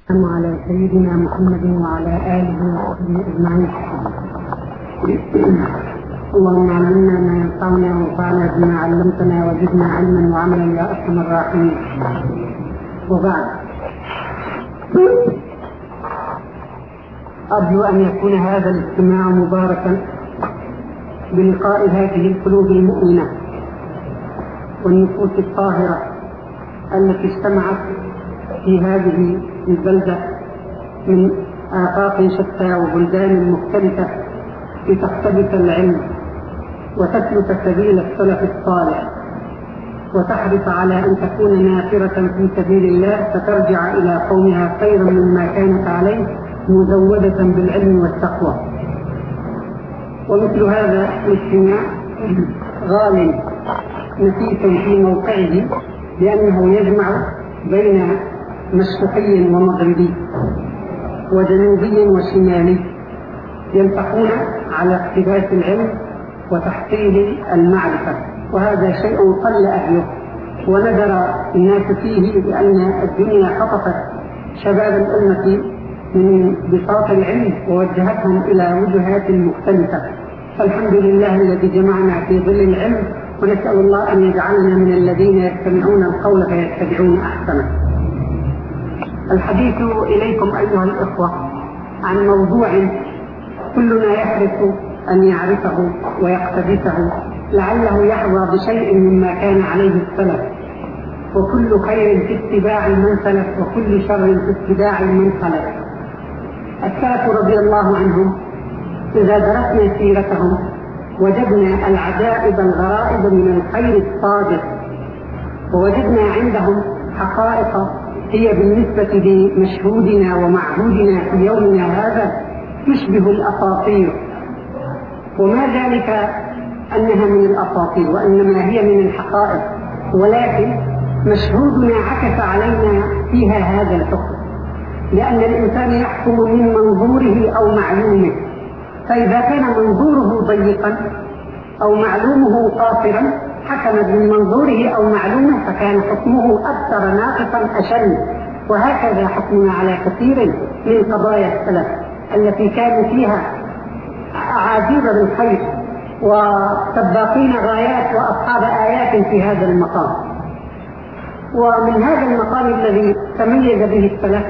على سيدنا محمد وعلى آله وصحبه أجمعين. اللهم علمنا ما ينفعنا وانفعنا بما علمتنا وزدنا علما وعملا يا أرحم الراحمين. وبعد، أرجو أن يكون هذا الاجتماع مباركا بلقاء هذه القلوب المؤمنة والنفوس الطاهرة التي اجتمعت في هذه البلدة من آفاق شتى وبلدان مختلفة لتقتبس العلم وتسلك سبيل السلف الصالح وتحرص على أن تكون نافرة في سبيل الله فترجع إلى قومها خيرا مما كانت عليه مزودة بالعلم والتقوى. ومثل هذا الاجتماع غال نفيس في موقعه لأنه يجمع بين مشرقي ومغربي وجنوبي وشمالي يلتقون على اقتباس العلم وتحصيل المعرفة، وهذا شيء قل أهله وندر الناس فيه لأن الدنيا خطفت شباب الأمة من بساط العلم ووجهتهم إلى وجهات مختلفة. فالحمد لله الذي جمعنا في ظل العلم، ونسأل الله أن يجعلنا من الذين يستمعون القول فيتبعون أحسنه. الحديث إليكم أيها الإخوة عن موضوع كلنا يحرص أن يعرفه ويقتبسه لعله يحظى بشيء مما كان عليه السلف، وكل خير في اتباع من سلف وكل شر في اتباع من خلف. السلف رضي الله عنهم إذا درسنا سيرتهم وجدنا العجائب الغرائب من الخير الصادق، ووجدنا عندهم حقائق هي بالنسبة لمشهودنا ومعهودنا في يومنا هذا تشبه الأساطير، وما ذلك أنها من الأساطير وإنما هي من الحقائق، ولكن مشهودنا عكس علينا فيها هذا الحكم، لأن الإنسان يحكم من منظوره أو معلومه، فإذا كان منظوره ضيقا أو معلومه قاصرا حكم من منظوره أو معلومه فكان حكمه أكثر ناقصا أشل. وهكذا حكمنا على كثير من قضايا السلف التي كانوا فيها عاجيب بالخير وسباقين غايات وأصحاب آيات في هذا المقام. ومن هذا المقام الذي تميز به السلف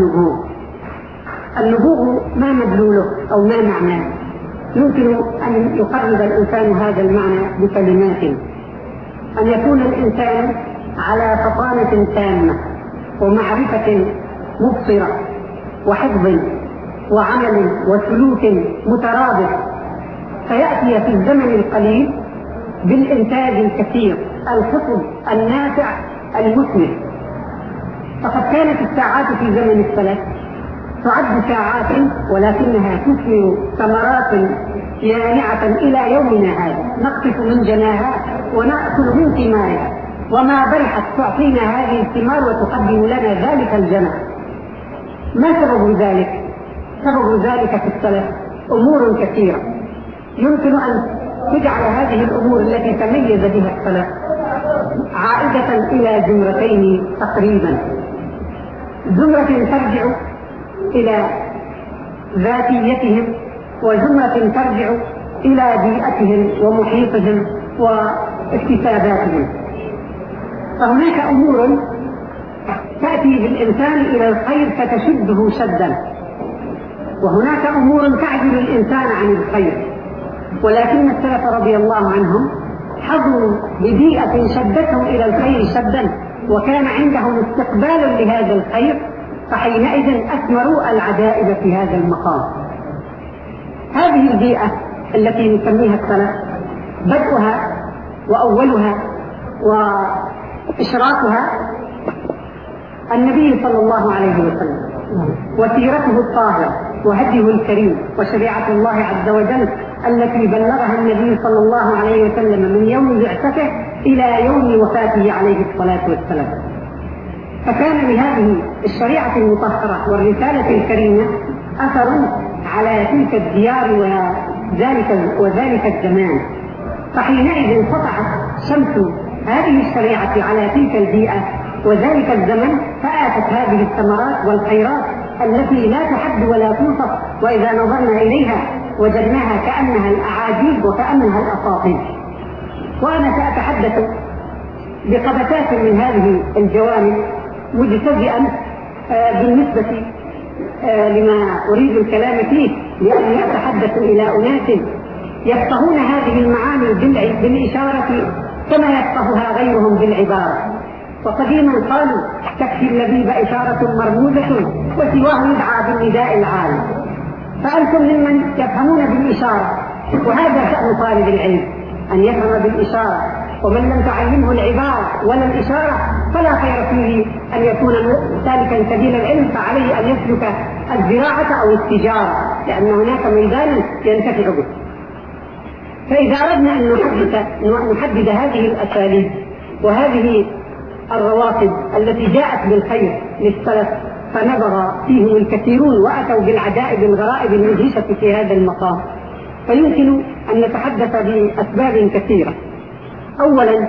النبوغ ما مدلوله أو ما معناه؟ يمكن أن يقرب الإنسان هذا المعنى بكلمات: أن يكون الإنسان على فطانة تامة ومعرفة مبصرة وحفظ وعمل وسلوك مترابط، فيأتي في الزمن القليل بالإنتاج الكثير الحفظ النافع المثمر. فقد كانت الساعات في زمن السلف تعد ساعات ولكنها تثمر ثمرات يانعة إلى يومنا هذا، نقطف من جناها ونأكل من ثمارها، وما برحت تعطينا هذه الثمار وتقدم لنا ذلك الجنة. ما سبب ذلك؟ سبب ذلك في السلف أمور كثيرة، يمكن أن تجعل هذه الأمور التي تميز بها السلف عائدة إلى زمرتين تقريبا: زمرة ترجع إلى ذاتيتهم، وزمرة ترجع إلى بيئتهم ومحيطهم واكتساباتهم. فهناك أمور تأتي بالإنسان إلى الخير فتشده شدا، وهناك أمور تعجل الإنسان عن الخير. ولكن السلف رضي الله عنهم حظوا ببيئة شدتهم إلى الخير شدا، وكان عندهم استقبال لهذا الخير، فحينئذ أثمروا العجائب في هذا المقام. هذه البيئة التي نسميها السلف بدءها وأولها وإشراكها النبي صلى الله عليه وسلم وسيرته الطاهرة وهديه الكريم وشريعة الله عز وجل التي بلغها النبي صلى الله عليه وسلم من يوم بعثته إلى يوم وفاته عليه الصلاة والسلام. فكان لهذه الشريعة المطهرة والرسالة الكريمة أثر على تلك الديار وذلك الزمان، فحينئذ انقطعت شمس هذه الشريعة على تلك البيئة وذلك الزمن فآتت هذه الثمرات والخيرات التي لا تحد ولا توصف، وإذا نظرنا إليها وجدناها كأنها الأعاجيب وكأنها الأساطير. وأنا سأتحدث بقبسات من هذه الجوانب مجتزئا بالنسبة لما أريد الكلام فيه، لأني أتحدث إلى أناس يفقهون هذه المعاني بالإشارة كما يفقهها غيرهم بالعبارة. وقديما قالوا تكفي اللبيب إشارة مرموزة وسواه يدعى بالنداء العالي. فأنتم ممن يفهمون بالإشارة، وهذا شأن طالب العلم أن يفهم بالإشارة، ومن لم تعلمه العبارة ولا الإشارة فلا خير فيه أن يكون سالكا سبيل العلم، فعليه أن يسلك الزراعة أو التجارة، لأن هناك ميدانا ينتفع به. فإذا أردنا أن نحدد هذه الأساليب وهذه الرواتب التي جاءت بالخير للسلف فنظر فيهم الكثيرون وأتوا بالعجائب الغرائب المدهشة في هذا المقام، فيمكن أن نتحدث بأسباب كثيرة. أولا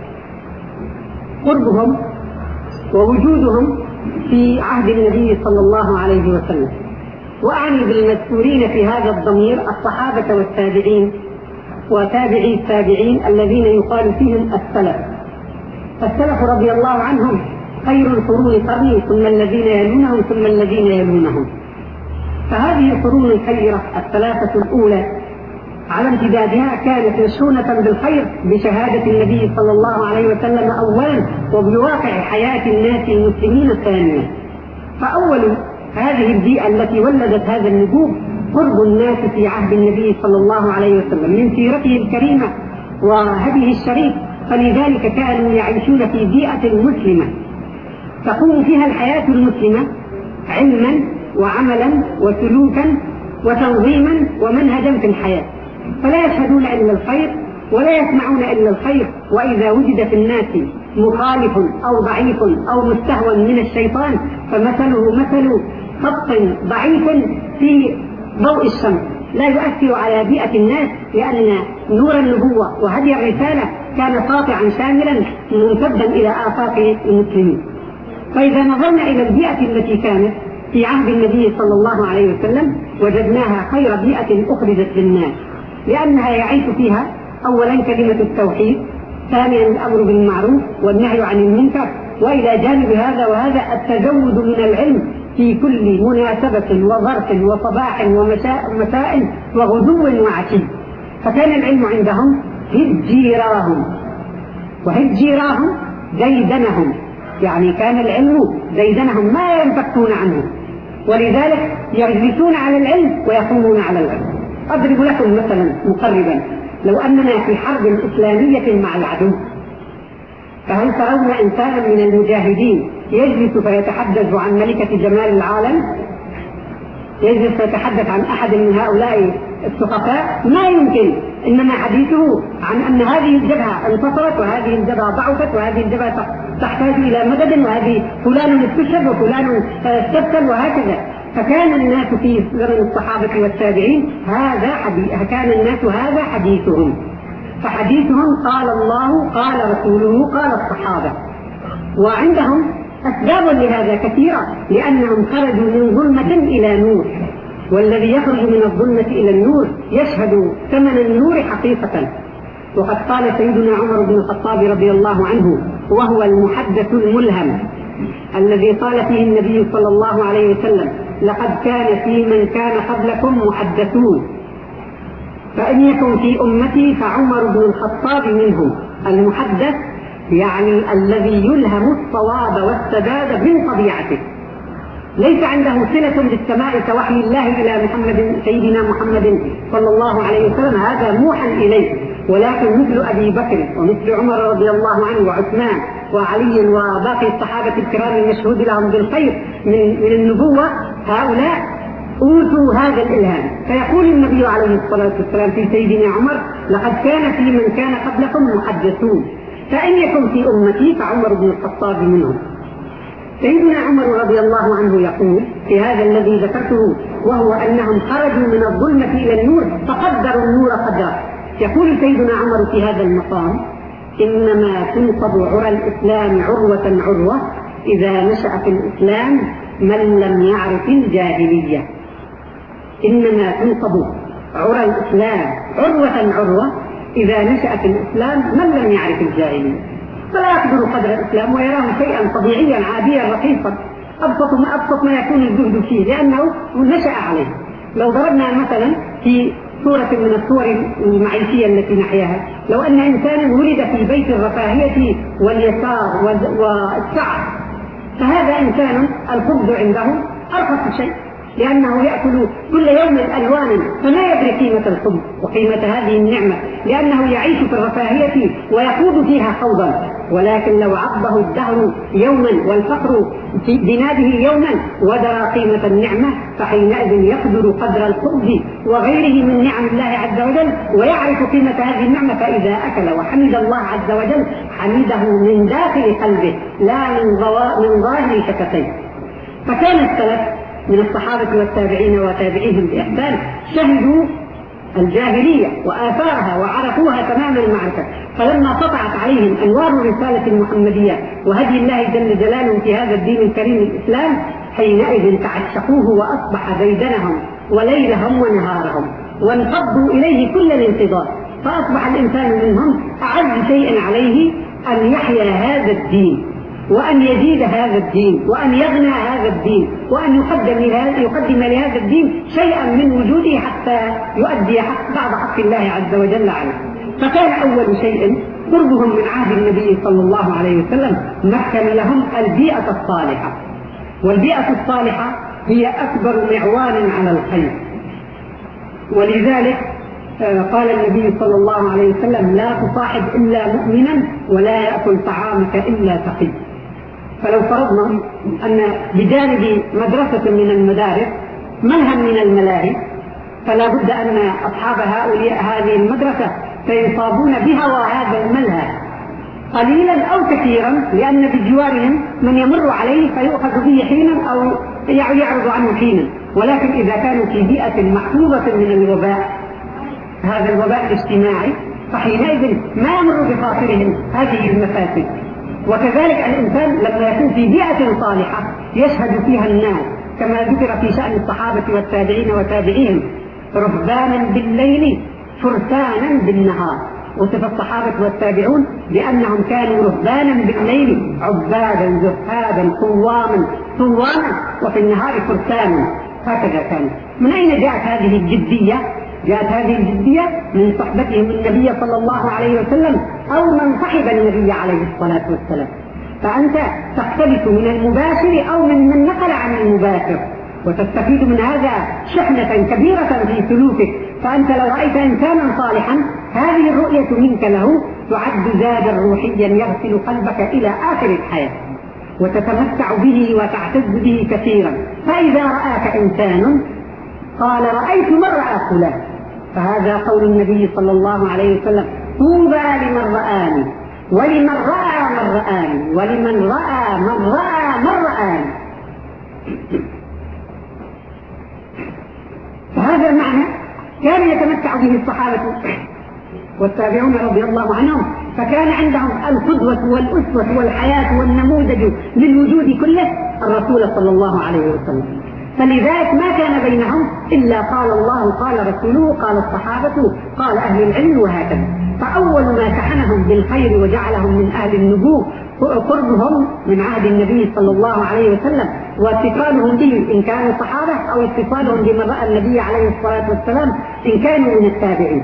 قربهم ووجودهم في عهد النبي صلى الله عليه وسلم، وأعني بالمذكورين في هذا الضمير الصحابة والتابعين وتابعي التابعين الذين يقال فيهم السلف. السلف رضي الله عنهم خير القرون قرني ثم الذين يلونهم ثم الذين يلونهم. فهذه القرون الخيرة الثلاثة الأولى على امتدادها كانت مشحونة بالخير بشهادة النبي صلى الله عليه وسلم أولا، وبواقع حياة الناس المسلمين ثانيا. فأول هذه البيئة التي ولدت هذا النبوغ قرب الناس في عهد النبي صلى الله عليه وسلم من سيرته الكريمة وهديه الشريف، فلذلك كانوا يعيشون في بيئة مسلمة تقوم فيها الحياة المسلمة علما وعملا وسلوكا وتنظيما ومنهجا في الحياة، فلا يشهدون إلا الخير ولا يسمعون إلا الخير. وإذا وجد في الناس مخالف أو ضعيف أو مستهوى من الشيطان فمثله مثل خط ضعيف في ضوء الشمس لا يؤثر على بيئة الناس، لأن نور النبوة وهدي الرسالة كان ساطعا شاملا ممتدا إلى آفاق المسلمين. فإذا نظرنا إلى البيئة التي كانت في عهد النبي صلى الله عليه وسلم وجدناها خير بيئة أخرجت للناس، لأنها يعيش فيها أولا كلمة التوحيد، ثانيا الأمر بالمعروف والنهي عن المنكر، وإلى جانب هذا وهذا التزود من العلم في كل مناسبة وظرف وصباح ومساء وغدو وعشي. فكان العلم عندهم هجيراهم، وهجيراهم ديدنهم، يعني كان العلم ديدنهم ما ينفكون عنه، ولذلك يجلسون على العلم ويقومون على العلم. أضرب لكم مثلا مقربا، لو أننا في حرب إسلامية مع العدو، فهل ترون إنسانا من المجاهدين يجلس فيتحدث عن ملكة جمال العالم؟ يجلس فيتحدث عن أحد من هؤلاء السقفاء؟ ما يمكن. إنما حديثه عن أن هذه الجبهة انتصرت وهذه الجبهة ضعفت وهذه الجبهة تحتاج إلى مدد وهذه فلان استشهد وفلان استبتل وهكذا. فكان الناس في زمن الصحابة والتابعين كان الناس هذا حديثهم، فحديثهم قال الله قال رسوله قال الصحابة. وعندهم أسباب لهذا كثيرة، لأنهم خرجوا من ظلمة إلى نور، والذي يخرج من الظلمة إلى النور يشهد ثمن النور حقيقة. وقد قال سيدنا عمر بن الخطاب رضي الله عنه وهو المحدث الملهم الذي قال فيه النبي صلى الله عليه وسلم: لقد كان في من كان قبلكم محدثون، فإن يكن في أمتي فعمر بن الخطاب منهم. المحدث يعني الذي يلهم الصواب والسداد من طبيعته، ليس عنده صلة بالسماء كوحي الله إلى سيدنا محمد صلى الله عليه وسلم، هذا موحى إليه، ولكن مثل أبي بكر ومثل عمر رضي الله عنه وعثمان وعلي وباقي الصحابة الكرام المشهود لهم بالخير من النبوة، هؤلاء أوتوا هذا الإلهام. فيقول النبي عليه الصلاة والسلام في سيدنا عمر: لقد كان في من كان قبلكم محدثون، فإن يكن في أمتي فعمر بن الخطاب منهم. سيدنا عمر رضي الله عنه يقول في هذا الذي ذكرته، وهو أنهم خرجوا من الظلمة إلى النور فقدروا النور قدرا. يقول سيدنا عمر في هذا المقام: إنما تنقض عرى الإسلام عروة عروة إذا نشأ في الإسلام من لم يعرف الجاهلية. إنما تنقض عرى الإسلام عروة عروة إذا نشأ في الإسلام من لم يعرف الجاهلية، فلا يقدر قدر الإسلام ويراه شيئا طبيعيا عاديا رخيصا أبسط ما يكون الزهد فيه لأنه نشأ عليه. لو ضربنا مثلا في صورة من الصور المعيشية التي نحياها، لو أن إنسانا ولد في بيت الرفاهية واليسار والسعة، فهذا إنسان الخبز عنده أرخص شيء لأنه يأكل كل يوم ألوانا، فما يدري قيمة الخبز وقيمة هذه النعمة لأنه يعيش في الرفاهية ويخوض فيها خوضا. ولكن لو عضه الدهر يوما والفقر في بناده يوما ودرى قيمة النعمة، فحينئذ يقدر قدر الخبز وغيره من نعم الله عز وجل ويعرف قيمة هذه النعمة. فإذا أكل وحمد الله عز وجل حمده من داخل قلبه لا من ظاهر شفتيه. فكان السلف من الصحابة والتابعين وتابعيهم بإحسان شهدوا الجاهلية وآثارها وعرفوها تمام المعرفة، فلما قطعت عليهم أنوار الرسالة المحمدية وهدي الله جل جلاله في هذا الدين الكريم الإسلام، حينئذ تعشقوه وأصبح ديدنهم وليلهم ونهارهم وانفضوا إليه كل الانتظار. فأصبح الإنسان منهم أعز شيء عليه أن يحيا هذا الدين وأن يزيد هذا الدين وأن يغنى هذا الدين وأن يقدم لهذا الدين شيئا من وجوده حتى يؤدي بعض حق الله عز وجل عليه. فكان أول شيء قربهم من عهد النبي صلى الله عليه وسلم مكن لهم البيئة الصالحة، والبيئة الصالحة هي أكبر معوان على الخير. ولذلك قال النبي صلى الله عليه وسلم لا تصاحب إلا مؤمنا ولا يأكل طعامك إلا تقي. فلو فرضنا أن بجانب مدرسة من المدارس ملهى من الملاهي، فلا بد أن أصحاب هذه المدرسة سيصابون بهوى هذا الملهى قليلا أو كثيرا، لأن بجوارهم من يمر عليه فيؤخذ به حينا أو يعرض عنه حينا. ولكن إذا كانوا في بيئة محفوظة من الوباء، هذا الوباء الاجتماعي، فحينئذ ما يمر بخاطرهم هذه المفاسد. وكذلك الإنسان لما يكون في بيئة صالحة يشهد فيها الناس كما ذكر في شأن الصحابة والتابعين وتابعيهم رهبانا بالليل فرسانا بالنهار. وصف الصحابة والتابعون بأنهم كانوا رهبانا بالليل عبادا زهادا قواما صواما وفي النهار فرسانا. هكذا كان. من أين جاءت هذه الجدية؟ جاءت هذه الجدية من صحبتهم النبي صلى الله عليه وسلم أو من صحب النبي عليه الصلاة والسلام. فأنت تقتبس من المباشر أو من نقل عن المباشر وتستفيد من هذا شحنة كبيرة في سلوكك. فأنت لو رأيت إنسانا صالحا هذه الرؤية منك له تعد زادا روحيا يغسل قلبك إلى آخر الحياة وتتمتع به وتعتز به كثيرا. فإذا رآك إنسان قال رأيت من رأى فلان، فهذا قول النبي صلى الله عليه وسلم طوبى لمن رآني ولمن رأى من رآني ولمن رأى من رأى من رآني. فهذا المعنى كان يتمتع به الصحابة والتابعون رضي الله عنهم، فكان عندهم القدوة والأسوة والحياة والنموذج للوجود كله الرسول صلى الله عليه وسلم. فلذلك ما كان بينهم إلا قال الله قال رسوله قال الصحابة قال أهل العلم وهكذا. فأول ما شحنهم بالخير وجعلهم من أهل النبوة قربهم من عهد النبي صلى الله عليه وسلم واتصالهم به إن كانوا صحابة أو اتصالهم بمن رأى النبي عليه الصلاة والسلام إن كانوا من التابعين.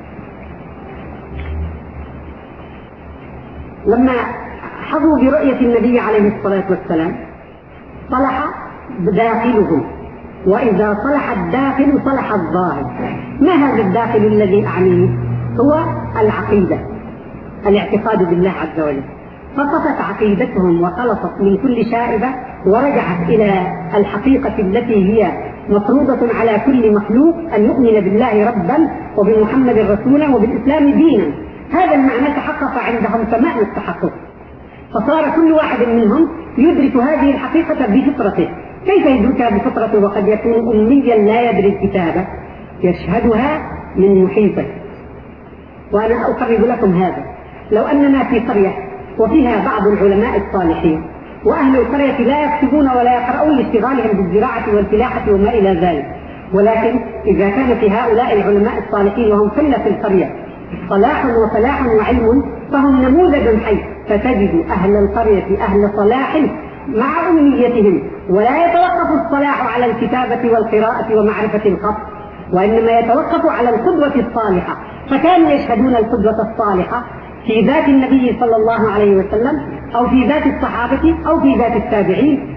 لما حظوا برؤية النبي عليه الصلاة والسلام صلح داخله، وإذا صلح الداخل صلح الظاهر. ما هذا الداخل الذي أعنيه؟ هو العقيدة، الاعتقاد بالله عز وجل. فصفت عقيدتهم وخلصت من كل شائبة ورجعت إلى الحقيقة التي هي مفروضة على كل مخلوق أن يؤمن بالله ربا وبمحمد رسولا وبالإسلام دينا. هذا المعنى تحقق عندهم تمام التحقق، فصار كل واحد منهم يدرك هذه الحقيقة بفطرته. كيف يدركها بفطرته وقد يكون أميا لا يدري الكتابة؟ يشهدها من محيطه. وأنا أقرب لكم هذا. لو أننا في قرية وفيها بعض العلماء الصالحين وأهل القرية لا يكتبون ولا يقرؤون لاشتغالهم بالزراعة والفلاحة وما إلى ذلك، ولكن إذا كان في هؤلاء العلماء الصالحين وهم قلة في القرية صلاح وفلاح وعلم فهم نموذج حي، فتجد أهل القرية أهل صلاح مع أمنيتهم، ولا يتوقف الصلاح على الكتابة والقراءة ومعرفة الخط، وإنما يتوقف على القدوة الصالحة. فكانوا يشهدون القدوة الصالحة في ذات النبي صلى الله عليه وسلم أو في ذات الصحابة أو في ذات التابعين،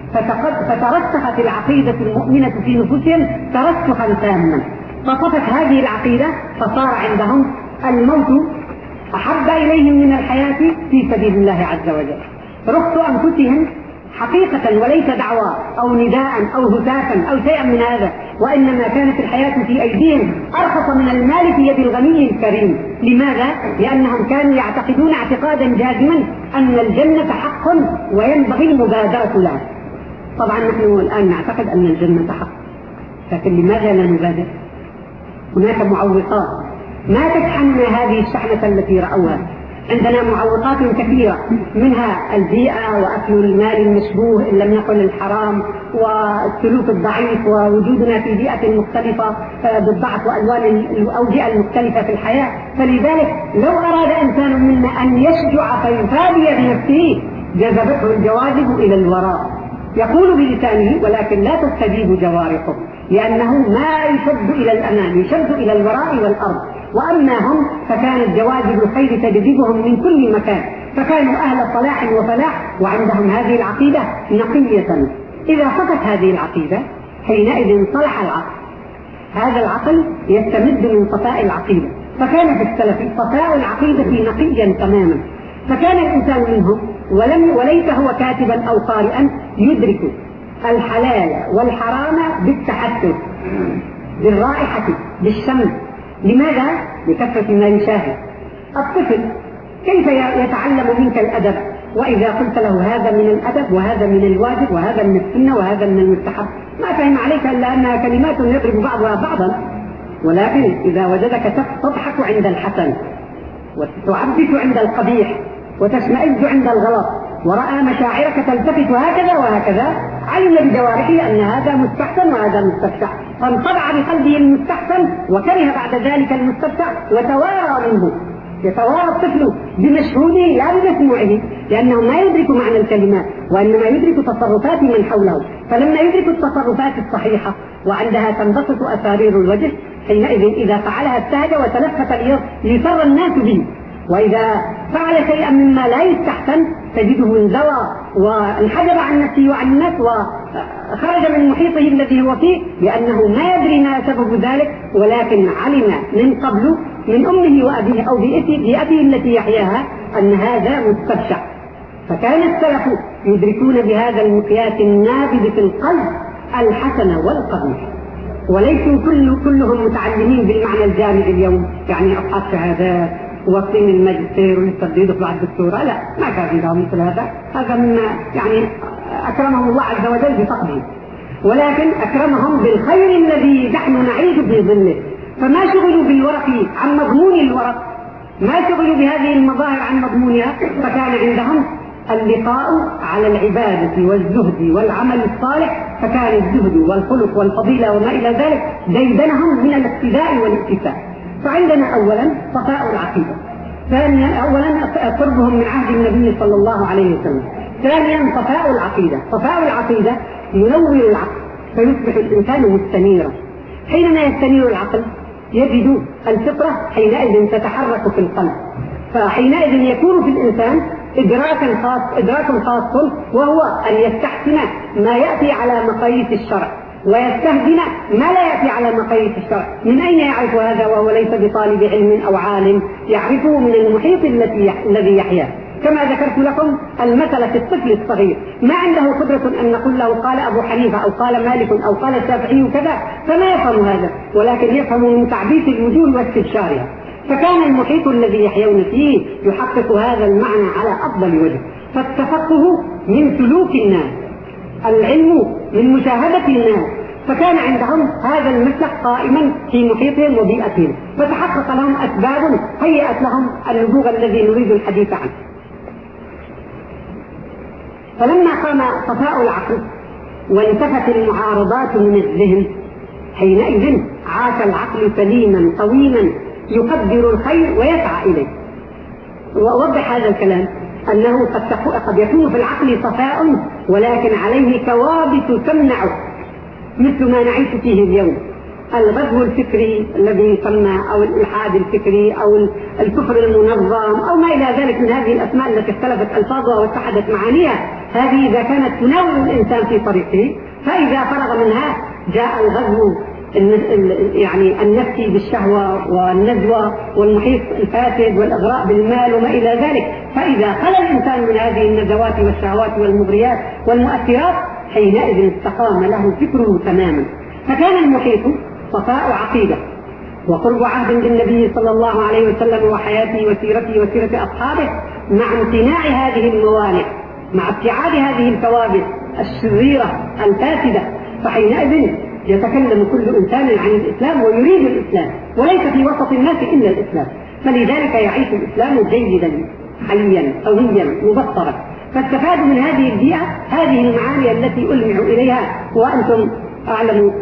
فترسخت العقيدة المؤمنة في نفوسهم ترسخا تاما، فطفت هذه العقيدة فصار عندهم الموت أحب إليهم من الحياة في سبيل الله عز وجل. رخص أنفسهم حقيقة وليس دعوى أو نداء أو هتافا أو شيئا من هذا، وإنما كانت الحياة في أيديهم أرخص من المال في يد الغني الكريم. لماذا؟ لأنهم كانوا يعتقدون اعتقادا جازما أن الجنة حق وينبغي المبادرة لها. طبعا نحن الآن نعتقد أن الجنة حق، لكن لماذا لا نبادر؟ هناك معوقات ما تشحننا هذه الشحنة التي رأوها. عندنا معوقات كثيرة، منها البيئة وأكل المال المشبوه إن لم يكن الحرام، والسلوك الضعيف، ووجودنا في بيئة مختلفة بالضعف وألوان الأوجئة المختلفة في الحياة. فلذلك لو أراد إنسان منا أن يشجع فيفادي بنفسه جذبته الجواذب إلى الوراء، يقول بلسانه ولكن لا تستجيب جوارحه، لأنه ما يشد إلى الأمام، يشد إلى الوراء والأرض. وأما هم فكانت جواذب الخير تجذبهم من كل مكان، فكانوا أهل صلاح وفلاح وعندهم هذه العقيدة نقية. إذا فقدت هذه العقيدة حينئذ صلح العقل. هذا العقل يستمد من صفاء العقيدة، فكان في السلف صفاء العقيدة نقيا تماما، فكان الإنسان منهم وليس هو كاتبا أو قارئا يدرك الحلال والحرام بالتحسس، بالرائحة، بالشم. لماذا؟ لكثرة ما يشاهد. الطفل كيف يتعلم منك الأدب وإذا قلت له هذا من الأدب وهذا من الواجب وهذا من السنة وهذا من المستحب؟ ما فهم عليك إلا أنها كلمات يضرب بعضها بعضا. ولكن إذا وجدك تضحك عند الحسن وتعبث عند القبيح وتشمئز عند الغلط ورأى مشاعرك تلتفت هكذا وهكذا، علم بجوارحه أن هذا مستحسن وهذا مستبشع، فانطبع بقلبه المستحسن وكره بعد ذلك المستبشع وتوارى منه. يتوارى الطفل بمشهوده لا بمسموعه، لأنه ما يدرك معنى الكلمات وإنما يدرك تصرفات من حوله. فلما يدرك التصرفات الصحيحة وعندها تنبسط أسارير الوجه، حينئذ إذا فعلها ابتهج وتلفت ليسر الناس به. وإذا فعل شيئا مما لا يستحسن تجده انزوى وانحجب عن نفسه وعن الناس وخرج من محيطه الذي هو فيه، لأنه ما يدري ما سبب ذلك، ولكن علم من قبل من أمه وأبيه أو بيئته التي يحياها أن هذا مستبشع. فكان السلف يدركون بهذا المقياس النابذ في القلب الحسن والقبيح، وليسوا كلهم متعلمين بالمعنى الجامد اليوم، يعني أصحاب شهادات وصين الماجستير ويستديدوا بعد الدكتوراه، لا، ما كان عندهم مثل هذا. هذا مما يعني أكرمهم الله عز وجل بفضله، ولكن أكرمهم بالخير الذي نحن نعيش في ظله. فما شغلوا بالورق عن مضمون الورق، ما شغلوا بهذه المظاهر عن مضمونها، فكان عندهم اللقاء على العبادة والزهد والعمل الصالح، فكان الزهد والخلق والفضيلة وما إلى ذلك ديدنهم من الاقتداء والاكتفاء. فعندنا أولا صفاء العقيدة، ثانيا أولا قربهم من عهد النبي صلى الله عليه وسلم، ثانيا صفاء العقيدة. صفاء العقيدة ينور العقل فيصبح الإنسان مستنيرا. حينما يستنير العقل يجد الفطرة حينئذ تتحرك في القلب، فحينئذ يكون في الإنسان إدراك خاص، وهو أن يستحسن ما يأتي على مقاييس الشرع ويستهدن ما لا يأتي على مقاييس الشرع. من أين يعرف هذا وهو ليس بطالب علم أو عالم؟ يعرفه من المحيط الذي يحياه. كما ذكرت لكم المثل في الطفل الصغير، ما عنده قدرة أن نقول له قال أبو حنيفة أو قال مالك أو قال الشافعي كذا، فما يفهم هذا، ولكن يفهم من تعبيث الوجوه واستبشارها. فكان المحيط الذي يحيون فيه يحقق هذا المعنى على أفضل وجه. فالتفقه من سلوك الناس، العلم من مشاهدة الناس، فكان عندهم هذا المسلك قائما في محيطهم وبيئتهم، فتحقق لهم أسباب هيأت لهم النبوغ الذي نريد الحديث عنه. فلما قام صفاء العقل وانتفت المعارضات من الذهن، حينئذ عاش العقل سليما قويما يقدر الخير ويسعى إليه. وأوضح هذا الكلام أنه قد يكون في العقل صفاء ولكن عليه كوابس تمنعه، مثل ما نعيش فيه اليوم، الغزو الفكري الذي يسمى أو الإلحاد الفكري أو الكفر المنظم أو ما إلى ذلك من هذه الأسماء التي اختلفت ألفاظها واتحدت معانيها. هذه إذا كانت تناول الإنسان في طريقه، فإذا فرغ منها جاء الغزو يعني النفسي بالشهوة والنزوة والمحيط الفاسد والإغراء بالمال وما إلى ذلك. فإذا خلى الإنسان من هذه النزوات والشهوات والمغريات والمؤثرات، حينئذ استقام له فكره تماما. فكان المحيط صفاء عقيدة وقرب عهد بالنبي صلى الله عليه وسلم وحياته وسيرته وسيرة أصحابه، مع امتناع هذه الموانع، مع ابتعاد هذه الكوابيس الشريرة الفاسدة. فحينئذ يتكلم كل إنسان عن الإسلام ويريد الإسلام، وليس في وسط الناس إلا الإسلام. فلذلك يعيش الإسلام جيدا حيا قويا مبصرا. فاستفادوا من هذه البيئة هذه المعاني التي ألمع إليها وأنتم أعلم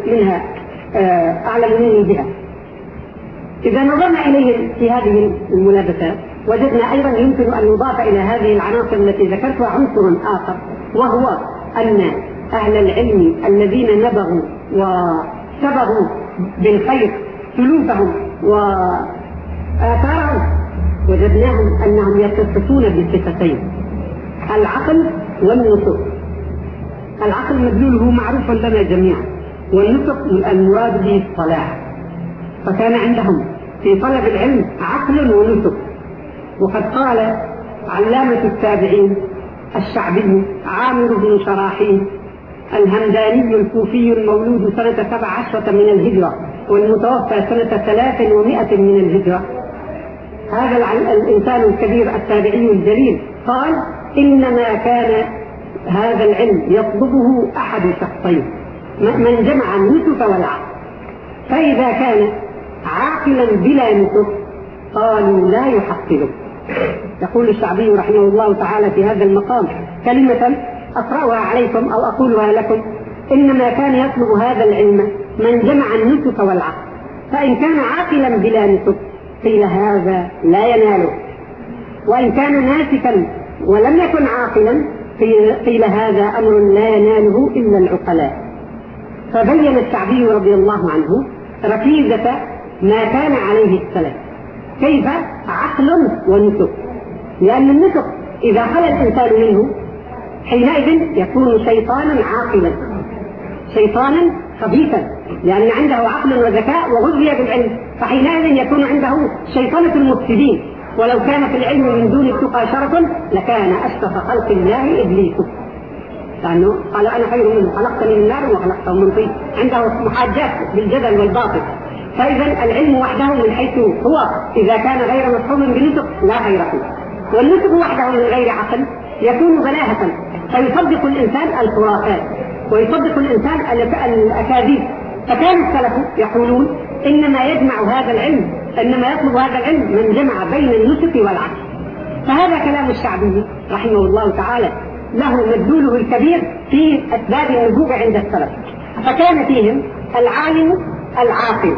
مني بها. إذا نظرنا إليهم في هذه الملابسات وجدنا أيضا يمكن أن نضاف إلى هذه العناصر التي ذكرتها عنصر آخر، وهو أن أهل العلم الذين نبغوا وسبغوا بالخير سلوكهم وآثارهم، وجدناهم أنهم يتصفون بصفتين: العقل والنطق. العقل مدلوله معروف لنا جميعا، والنطق المراد به الصلاح. فكان عندهم في طلب العلم عقل ونطق. وقد قال علامة التابعين الشعبي عامر بن شراحيل الهمداني الكوفي المولود سنة 17 من الهجرة والمتوفى سنة 300 من الهجرة، هذا الإنسان الكبير التابعي الجليل قال: إنما كان هذا العلم يطلبه أحد شخصين، من جمع النطق والعقل. فإذا كان عاقلا بلا نطق قالوا لا يحصله. يقول الشعبي رحمه الله تعالى في هذا المقام كلمة أقرأها عليكم أو أقولها لكم: إنما كان يطلب هذا العلم من جمع النطق والعقل، فإن كان عاقلا بلا نطق قيل هذا لا يناله، وإن كان ناسكا ولم يكن عاقلا قيل هذا أمر لا يناله إلا العقلاء. فبين الشعبي رضي الله عنه ركيزة ما كان عليه السلف، كيف عقل ونطق، لأن النطق إذا خلى الإنسان منه حينئذ يكون شيطانا عاقلا، شيطانا خبيثا، لأن عنده عقل وذكاء وغذي بالعلم، فحينئذ يكون عنده شيطانة المفسدين. ولو كان في العلم من دون التقى شرف لكان أشرف خلق الله إبليس، لأنه قال: أنا خير منه، خلقتني من نار وخلقته من طين. عنده محاجات بالجدل والباطل. فإذا العلم وحده من حيث هو إذا كان غير مفهوم بنطق لا خير فيه، والنطق وحده من غير عقل يكون بلاهة، فيصدق الإنسان الخرافات ويصدق الإنسان الأكاذيب. فكان السلف يقولون: إنما يجمع هذا العلم، إنما يطلب هذا العلم من جمع بين النطق والعقل. فهذا كلام الشعبي رحمه الله تعالى له مدلوله الكبير في أسباب النبوغ عند السلف. فكان فيهم العالم العاقل.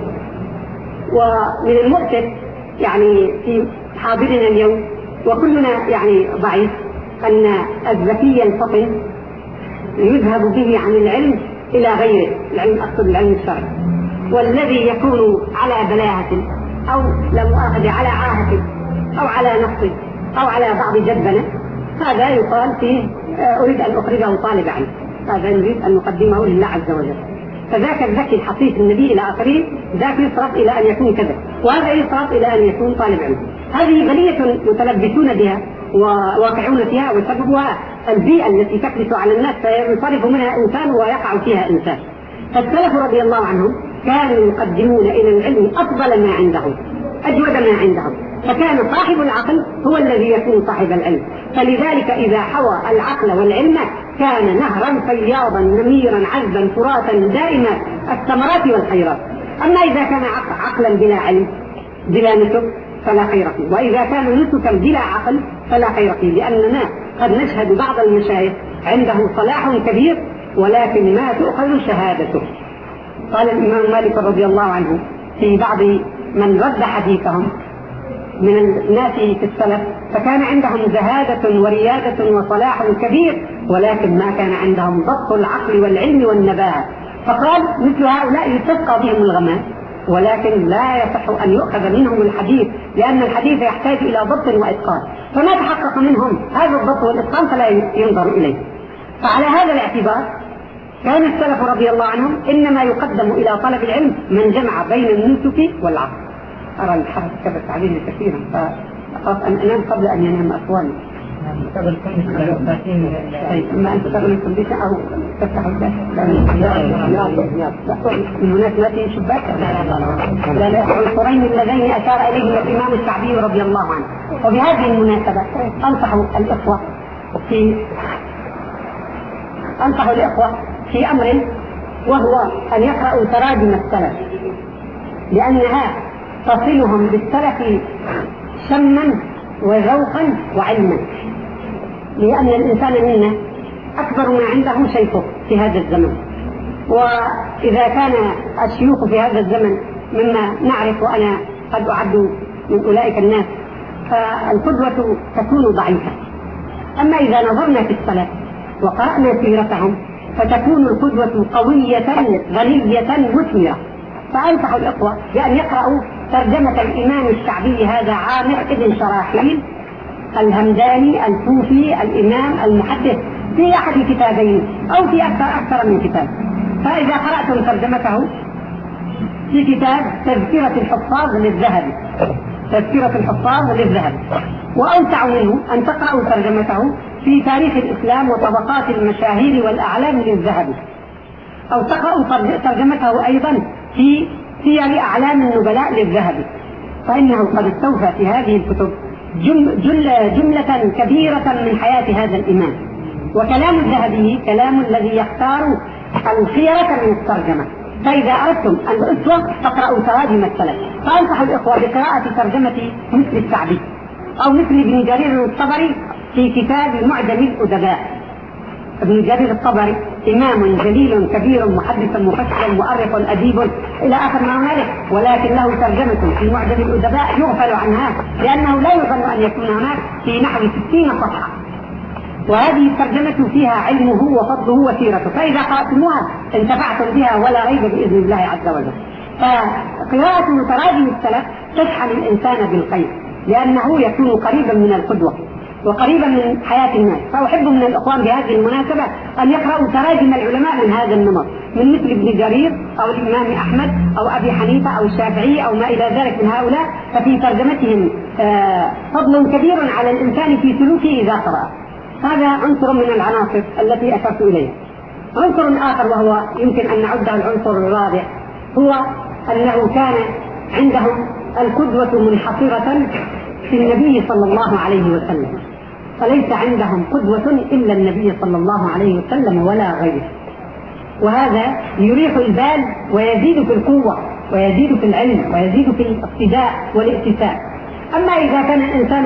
ومن المؤسف يعني في حاضرنا اليوم وكلنا يعني ضعيف أن الذكي الفطن يذهب به عن العلم إلى غيره، العلم أقصد العلم الشرعي، والذي يكون على بلاهة أو لا مؤاخذة على عاهة أو على نقص أو على بعض جدبنة، هذا يقال فيه أريد أن أخرجه طالب علم، هذا نريد أن نقدمه لله عز وجل. فذاك الذكي الحقيقي النبي إلى آخره ذاك يصرف إلى أن يكون كذا، وهذا يصرف إلى أن يكون طالب علم. هذه بلية متلبسون بها وواقعون فيها، وسببها البيئة التي تكبس على الناس فينصرف منها إنسان ويقع فيها إنسان. فالسلف رضي الله عنهم كانوا يقدمون إلى العلم أفضل ما عندهم، أجود ما عندهم. فكان صاحب العقل هو الذي يكون صاحب العلم، فلذلك إذا حوى العقل والعلم كان نهرا فياضا نميرا عذبا فراتا دائما الثمرات والخيرات. أما إذا كان عقلا بلا علم بلا نسك فلا خير فيه، وإذا كان نسكا بلا عقل فلا خير فيه، لأننا قد نشهد بعض المشايخ عنده صلاح كبير ولكن ما تؤخذ شهادته. قال الإمام مالك رضي الله عنه في بعض من رد حديثهم من الناس في السلف، فكان عندهم زهادة وريادة وصلاح كبير ولكن ما كان عندهم ضبط العقل والعلم والنباهة، فقال مثل هؤلاء يتسقى بهم الغمام ولكن لا يصح أن يؤخذ منهم الحديث، لأن الحديث يحتاج إلى ضبط وإتقان، فما تحقق منهم هذا الضبط والإتقان فلا ينظر إليه. فعلى هذا الاعتبار كان السلف رضي الله عنهم إنما يقدم إلى طلب العلم من جمع بين النسك والعقل. أرى الحرس كبت عليه كثيرا فأخاف أن أنام قبل أن ينام أخواني. ما أنت تغلق الكمبيوتر أو تفتح الكاس من هناك لا شباك لا العنصرين اللذين أشار إليهما الإمام الشعبي رضي الله عنه. وبهذه المناسبة أنصح الإخوة في أمر وهو أن يقرأوا تراجم السلف، لأنها تصلهم بالسلف شما وذوقا وعلما، لأن الإنسان منا أكبر ما عنده شيخه في هذا الزمن، وإذا كان الشيوخ في هذا الزمن مما نعرف وأنا قد أعد من أولئك الناس فالقدوة تكون ضعيفة. أما إذا نظرنا في السلف وقرأنا سيرتهم فتكون القدوة قوية غنية مثمرة. فأنصح الإخوة بأن يقرأوا ترجمة الإمام الشعبي هذا عامر ابن شراحيل الهمداني الكوفي الإمام المحدث في أحد كتابين أو في أكثر من كتاب. فإذا قرأتم ترجمته في كتاب تذكرة الحفاظ للذهبي، تذكرة الحفاظ للذهبي، وأوسع منه أن تقرأوا ترجمته في تاريخ الإسلام وطبقات المشاهير والأعلام للذهبي، أو تقرأوا ترجمته أيضا في سير أعلام النبلاء للذهبي، فإنه قد استوفى في هذه الكتب جملة كبيرة من حياة هذا الإمام. وكلام الذهبي كلام الذي يختار الخيرة من الترجمة. فإذا أردتم الأسوة فاقرأوا تراجم السلف. فأنصح الإخوة بقراءة ترجمة مثل الشعبي أو مثل ابن جرير الطبري في كتاب معجم الأدباء. ابن جرير الطبري إمام جليل كبير محدث مفسر مؤرخ أديب إلى آخر ما هنالك، ولكن له ترجمة في معجم الأدباء يغفل عنها لأنه لا يظن أن يكون هناك في نحو 60 صفحة، وهذه الترجمة فيها علمه وفضله وسيرته، فإذا قرأتموها انتفعتم بها ولا ريب بإذن الله عز وجل. فقراءة تراجم السلف تشحن الإنسان بالخير لأنه يكون قريبا من القدوة وقريبا من حياة الناس. فأحب من الإخوان بهذه المناسبة أن يقرأوا تراجم العلماء من هذا النمط، من مثل ابن جرير أو الإمام أحمد أو أبي حنيفة أو الشافعي أو ما إلى ذلك من هؤلاء، ففي ترجمتهم فضل كبير على الإنسان في سلوكه إذا قرأ. هذا عنصر من العناصر التي أشرت إليها. عنصر آخر وهو يمكن أن نعده العنصر الرابع هو أنه كان عندهم القدوة منحصرة في النبي صلى الله عليه وسلم، فليس عندهم قدوة إلا النبي صلى الله عليه وسلم ولا غيره، وهذا يريح البال ويزيد في القوة ويزيد في العلم ويزيد في الاقتداء والائتساء. أما إذا كان الإنسان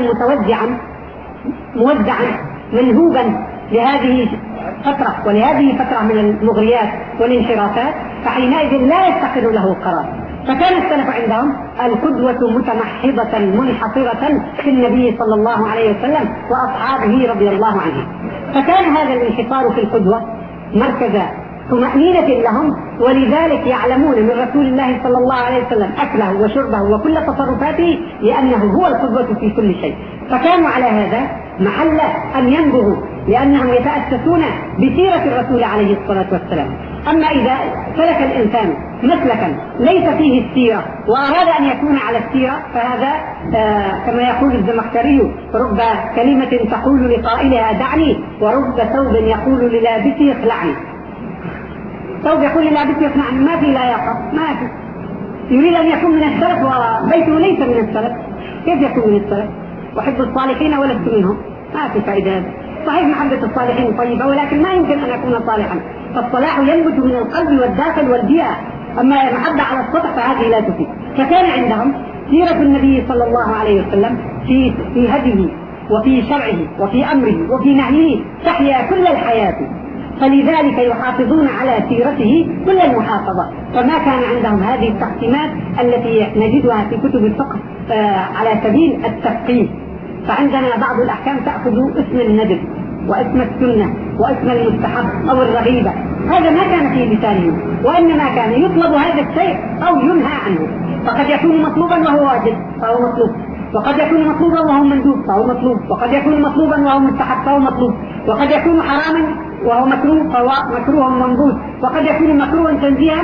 موزعا منهوبا لهذه فترة ولهذه فترة من المغريات والانحرافات فحينئذ لا يستقر له القرار. فكان السلف عندهم القدوة متمحضة منحصرة في النبي صلى الله عليه وسلم وأصحابه رضي الله عنهم، فكان هذا الانحصار في القدوة مركز طمأنينة لهم، ولذلك يعلمون من رسول الله صلى الله عليه وسلم أكله وشربه وكل تصرفاته لأنه هو القدوة في كل شيء. فكانوا على هذا محل أن ينبغوا لأنهم يتأسسون بسيرة الرسول عليه الصلاة والسلام. أما إذا سلك الإنسان مسلكا ليس فيه السيرة وأراد أن يكون على السيرة فهذا كما يقول الزمخشري رب كلمة تقول لقائلها دعني ورب ثوب يقول للابسه اخلعني. ثوب يقول للابسه اخلعني ما في لايقة، ما في. يريد أن يكون من السلف وبيته ليس من السلف، كيف يكون من السلف؟ وحب الصالحين ولست منهم، ما في فائدة. صحيح محبة الصالحين طيبة، ولكن ما يمكن أن أكون صالحا، فالصلاح ينبت من القلب والداخل والبيئة، أما المحبة على السطح فهذه لا تفيد. فكان عندهم سيرة النبي صلى الله عليه وسلم في هديه وفي شرعه وفي أمره وفي نهيه تحيا كل الحياة، فلذلك يحافظون على سيرته كل المحافظة. فما كان عندهم هذه التقسيمات التي نجدها في كتب الفقه على سبيل التفقيه. فعندنا بعض الأحكام تأخذ اسم الندب واسم السنة واسم المستحب أو الرغيبة، هذا ما كان في لسانهم، وإنما كان يطلب هذا الشيء أو ينهى عنه. فقد يكون مطلوبا وهو واجب فهو مطلوب، وقد يكون مطلوبا وهو مندوب فهو مطلوب، وقد يكون مطلوبا وهو مستحب فهو مطلوب، وقد يكون حراما وهو مكروه فهو مكروه منبوذ، وقد يكون مكروها تنزيها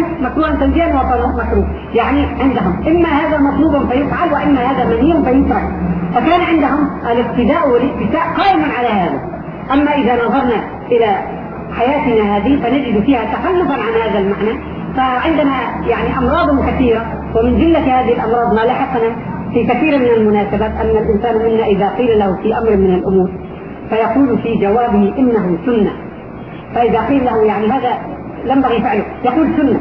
وهو مكروه. يعني عندهم إما هذا مطلوب فيفعل وإما هذا منهي فيترك. فكان عندهم الاقتداء والاتباع قائما على هذا. أما إذا نظرنا إلى حياتنا هذه فنجد فيها تخلفا عن هذا المعنى. فعندنا يعني أمراض كثيرة، ومن جملة هذه الأمراض ما لحقنا في كثير من المناسبات أن الإنسان منا إذا قيل له في أمر من الأمور فيقول في جوابه إنه سنة، فإذا قيل له يعني هذا لم ينبغي فعله يقول سنة.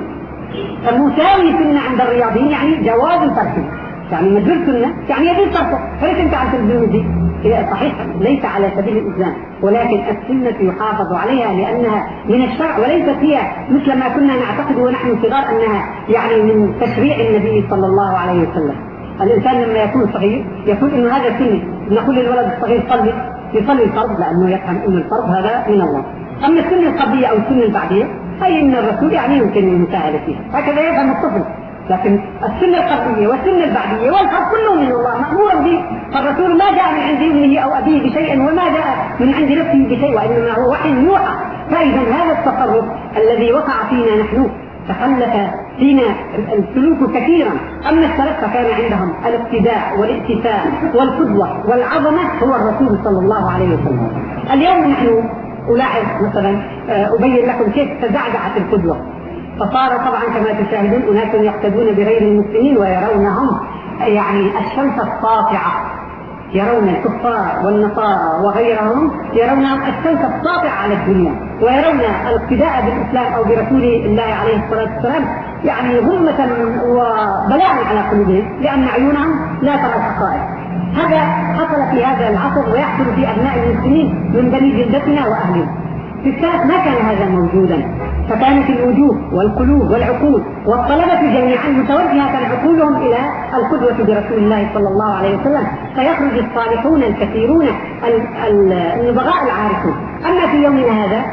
فالمساوي سنة عند الرياضيين يعني جواز تركه، يعني مجرد سنة يعني يجوز تركه. فليس أنت عن البيولوجي صحيح ليس على سبيل الإلزام، ولكن السنة يحافظ عليها لأنها من الشرع، وليست هي مثل ما كنا نعتقد ونحن صغار أنها يعني من تشريع النبي صلى الله عليه وسلم. الإنسان لما يكون صغير يقول إنه هذا سنة، نقول للولد الصغير يصلي الفرض لأنه يفهم أن الفرض هذا من الله. أما السنة القبلية أو السنة البعدية فهي من الرسول يعني يمكن المساعدة فيها، هكذا يفهم الطفل. لكن السنة القبلية والسنة البعدية والفرض كله من الله مأمورا به، فالرسول ما جاء من عند أمه أو أبيه بشيء وما جاء من عند نفسه بشيء، وإنما هو وحي يوحى. فإذا هذا التصرف الذي وقع فينا نحن تخلف فينا السلوك كثيرا. أما السلف فكان عندهم الابتداء والاتفاق والقدوة والعظمة هو الرسول صلى الله عليه وسلم. اليوم نحن ألاحظ مثلا أبين لكم كيف تزعزعت القدوة، فصار طبعا كما تشاهدون أناس يقتدون بغير المسلمين ويرونهم يعني الشمس الساطعة، يرون الكفار والنصارى وغيرهم يرونهم الشمس الساطعة على الدنيا، ويرون الاقتداء بالإسلام أو برسول الله عليه الصلاة والسلام يعني غمة وبلاء على قلوبهم، لأن عيونهم لا ترى الحقائق. هذا حصل في هذا العصر ويحصل في أبناء المسلمين من بني جلدتنا وأهلهم. في السلف ما كان هذا موجودا، فكانت الوجوه والقلوب والعقول والطلبة جميعا متوجهة عقولهم إلى القدوة برسول الله صلى الله عليه وسلم، فيخرج الصالحون الكثيرون النبغاء العارفون. أما في يومنا هذا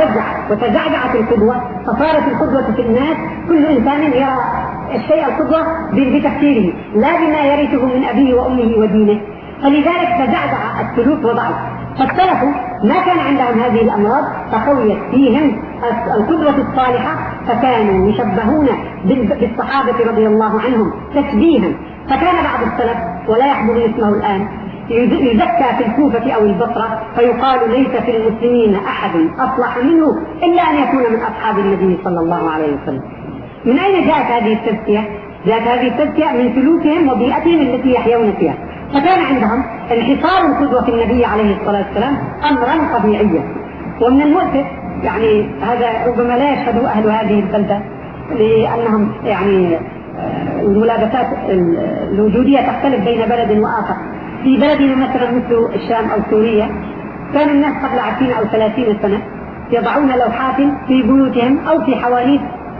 وتزعزعت القدوة، فصارت القدوة في الناس كل إنسان يرى الشيء القدوة بتفسيره لا بما يرثه من أبيه وأمه ودينه، فلذلك تزعزع السلوك وضعف. فالسلف ما كان عندهم هذه الأمراض، فقويت فيهم القدوة الصالحة، فكانوا يشبهون بالصحابة رضي الله عنهم تشبيها. فكان بعض السلف ولا يحضر اسمه الآن يزكى في الكوفة أو البصرة فيقال ليس في المسلمين أحد أصلح منه إلا أن يكون من أصحاب النبي صلى الله عليه وسلم. من أين جاءت هذه التزكية؟ جاءت هذه التزكية من سلوكهم وبيئتهم التي يحيون فيها. فكان عندهم انحصار القدوة في النبي عليه الصلاة والسلام أمرا طبيعيا. ومن المؤسف يعني هذا ربما لا يشهده أهل هذه البلدة، لأنهم يعني الملابسات الوجودية تختلف بين بلد وآخر. في بلدنا مثلا مثل الشام أو سوريا كان الناس قبل 20 أو 30 سنة يضعون لوحات في بيوتهم أو في حوالي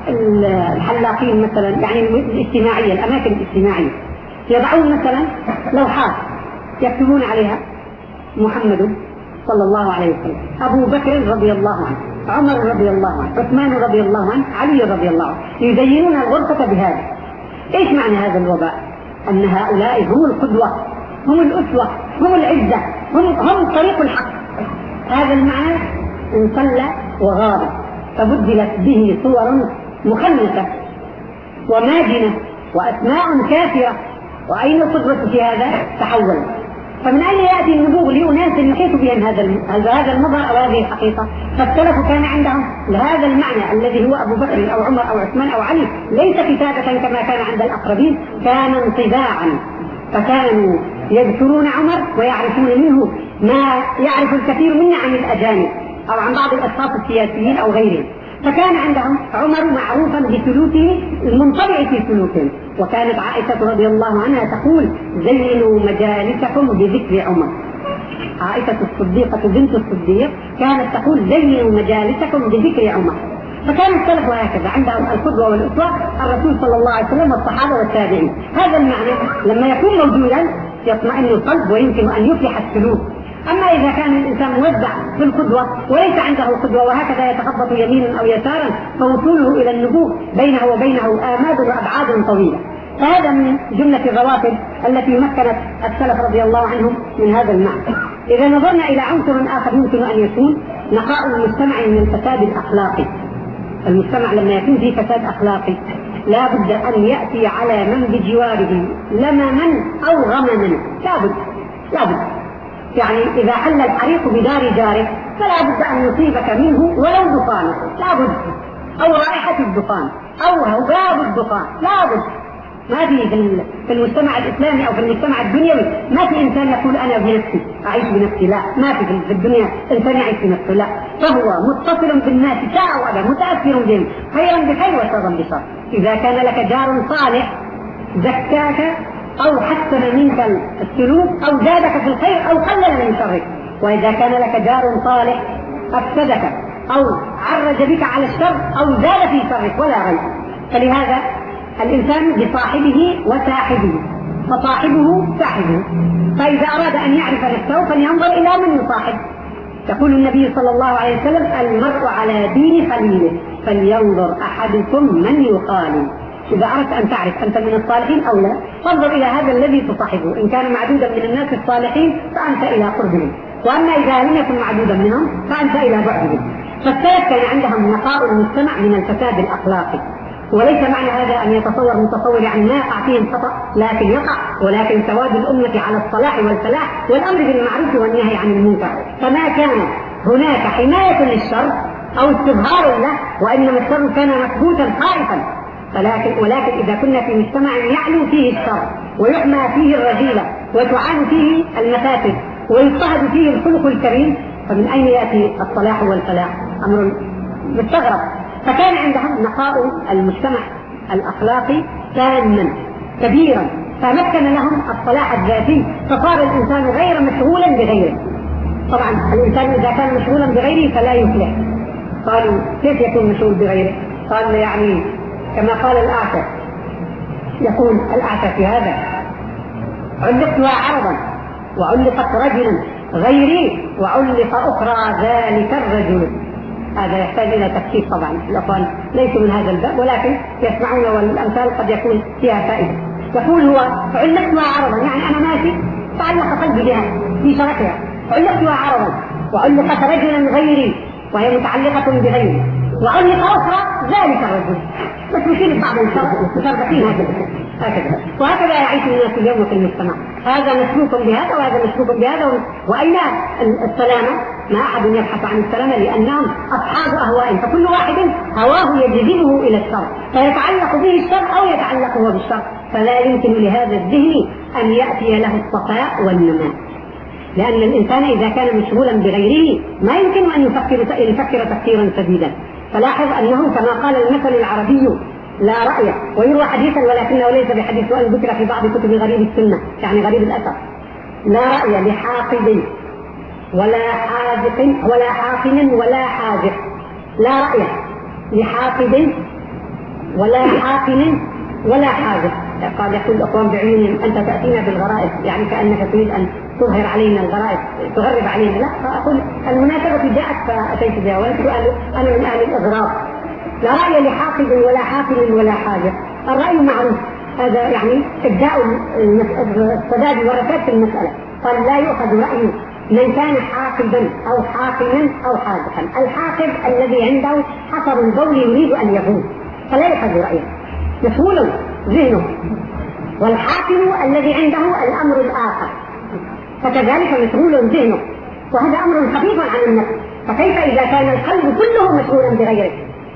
الحلاقين مثلا، يعني الاجتماعية الأماكن الاجتماعية، يضعون مثلا لوحات يكتبون عليها محمد صلى الله عليه وسلم، أبو بكر رضي الله عنه، عمر رضي الله عنه، عثمان رضي الله عنه، علي رضي الله عنه، يزينون الغرفة بهذا. إيش معنى هذا الوباء؟ أن هؤلاء هم القدوة، هم الأسوة، هم العزة، هم طريق الحق. هذا المعنى انصلى وغاب، فبدلت به صور مخنثة وماجنة وأسماء كافرة، وأين القدوة في هذا؟ تحول. فمن أين يأتي النبوغ لأناس يحيط بهم هذا المظهر أو هذه الحقيقة؟ فالسلف كان عندهم هذا المعنى الذي هو أبو بكر أو عمر أو عثمان أو علي، ليس كتابة كما كان عند الأقربين، كان انطباعا. فكانوا يذكرون عمر ويعرفون منه ما يعرف الكثير منا عن الأجانب أو عن بعض الأشخاص السياسيين أو غيرهم. فكان عندهم عمر معروفا بسلوكه المنطبع في سلوكهم. وكانت عائشة رضي الله عنها تقول: زينوا مجالسكم بذكر عمر. عائشة الصديقة بنت الصديق كانت تقول: زينوا مجالسكم بذكر عمر. فكان السلف هكذا، عندهم القدوة والأسوة الرسول صلى الله عليه وسلم والصحابة والتابعين. هذا المعنى لما يكون موجودا يطمئن القلب ويمكن أن يفلح السلوك. أما إذا كان الإنسان موزع في القدوة وليس عنده قدوة وهكذا يتخبط يمينا أو يسارا، فوصوله إلى النبوغ بينه وبينه آماد وأبعاد طويلة. فهذا من جملة الروافد التي مكنت السلف رضي الله عنهم من هذا المعنى. إذا نظرنا إلى عنصر آخر يمكن أن يكون نقاء المجتمع من الفساد الأخلاقي. المجتمع لما يكون فيه فساد أخلاقي لا بد أن يأتي على من بجواره لمما أو غمما. لا بد يعني إذا حل الحريق بدار جارك فلا بد أن يصيبك منه ولو دخانه، لا بد، أو رائحة الدخان أو هباب الدخان، لا بد. ما في المجتمع الإسلامي أو في المجتمع الدنيوي ما في إنسان يقول أنا بنفسي أعيش بنفسي، لا، ما في الدنيا إنسان يعيش بنفسه، لا، فهو متصل بالناس شاء وأبى، متأثر بهم خيرا بخير وشرا بشر. إذا كان لك جار صالح زكاك أو حسن منك السلوك أو زادك في الخير أو قلل من شرك، وإذا كان لك جار صالح أفسدك أو عرج بك على الشر أو زاد في شرك ولا غير. فلهذا الإنسان بصاحبه وساحبه، فصاحبه ساحبه. فإذا أراد أن يعرف نفسه فلينظر إلى من يصاحب. يقول النبي صلى الله عليه وسلم: المرء على دين خليله فلينظر أحدكم من يخالي. إذا أردت أن تعرف أنت من الصالحين أو لا فانظر إلى هذا الذي تصاحبه. إن كان معدودا من الناس الصالحين فأنت إلى قربهم، وأما إذا لم يكن معدودا منهم فأنت إلى بعدهم. فالسلف كان عندهم نقاء المجتمع من الفساد الأخلاقي. وليس معنى هذا أن يتصور متصور يعني ما يقع فيهم خطأ، لكن يقع، ولكن سواد الأمة على الصلاح والفلاح والأمر بالمعروف والنهي عن المنكر. فما كان هناك حماية للشر أو استظهار له، وإنما الشر كان مثبوتا خائفا. ولكن إذا كنا في مجتمع يعلو فيه الشر ويحمى فيه الرذيلة وتعان فيه المفاسد ويضطهد فيه الخلق الكريم، فمن أين يأتي الصلاح والفلاح؟ أمر مستغرب. فكان عندهم نقاء المجتمع الأخلاقي تاما كبيرا، فمكن لهم الصلاح الذاتي، فصار الإنسان غير مشغولا بغيره. طبعا الإنسان إذا كان مشغولا بغيره فلا يفلح. قالوا: كيف يكون مشغول بغيره؟ قال: يعني كما قال الأعشى، يقول الأعشى في هذا: علقتها عرضا وعلقت رجلا غيري وعلق أخرى ذلك الرجل. هذا يحتاج إلى تفسير طبعا، الأخوان ليسوا من هذا الباب ولكن يسمعون، والأمثال قد يكون فيها فائدة. يقول هو: علقتها عرضا، يعني أنا ماشي تعلق قلبي بها في شركها، علقتها عرضا وعلقت رجلا غيري وهي متعلقة بغيري وعلق أخرى ذلك الرجل. بس مشيل بعض المشاركين هكذا. وهكذا يعيش الناس اليوم في المجتمع، هذا مسلوك بهذا وهذا مسلوك بهذا. وأين السلامة؟ ما أحد يبحث عن السلامة، لأنهم أصحاب أهواء، فكل واحد هواه يجذبه إلى الشر، فيتعلق به الشر أو يتعلق هو بالشر، فلا يمكن لهذا الذهن أن يأتي له الصفاء والنماء. لأن الإنسان إذا كان مشغولا بغيره ما يمكن أن يفكر تفكيرا سديدا. فلاحظ أنه كما قال المثل العربي: لا رأي، ويروى حديثا ولكنه ليس بحديث، وأن ذكر في بعض كتب غريب السنة يعني غريب الأثر: لا رأي لحاقد ولا حاذق ولا حاقن ولا حاذق. لا رأي لحاقد ولا حاقن ولا حاذق. قال يقول الأخوان بعيونهم: أنت تأتينا بالغرائز، يعني كأنك تريد أن تظهر علينا الغرائز، تغرب علينا. لا، فأقول المناسبة جاءت فأتيت بها، وأنت أنا من أهل الإغراض. لا رأي لحاقد ولا حاقن ولا حاذق. الرأي معروف، هذا يعني إبداء السداد والركاد في المسألة. قال: لا يؤخذ رأي من كان حاقدا أو حاقنا أو حاذقا. الحاقد الذي عنده حصر البول يريد أن يبول، فلا يؤخذ رأيه، مشغول ذهنه. والحاكم الذي عنده الأمر الآخر، فكذلك مشغول ذهنه، وهذا أمر خفيف عن النفس. فكيف إذا كان القلب كله مشغولا بغيره؟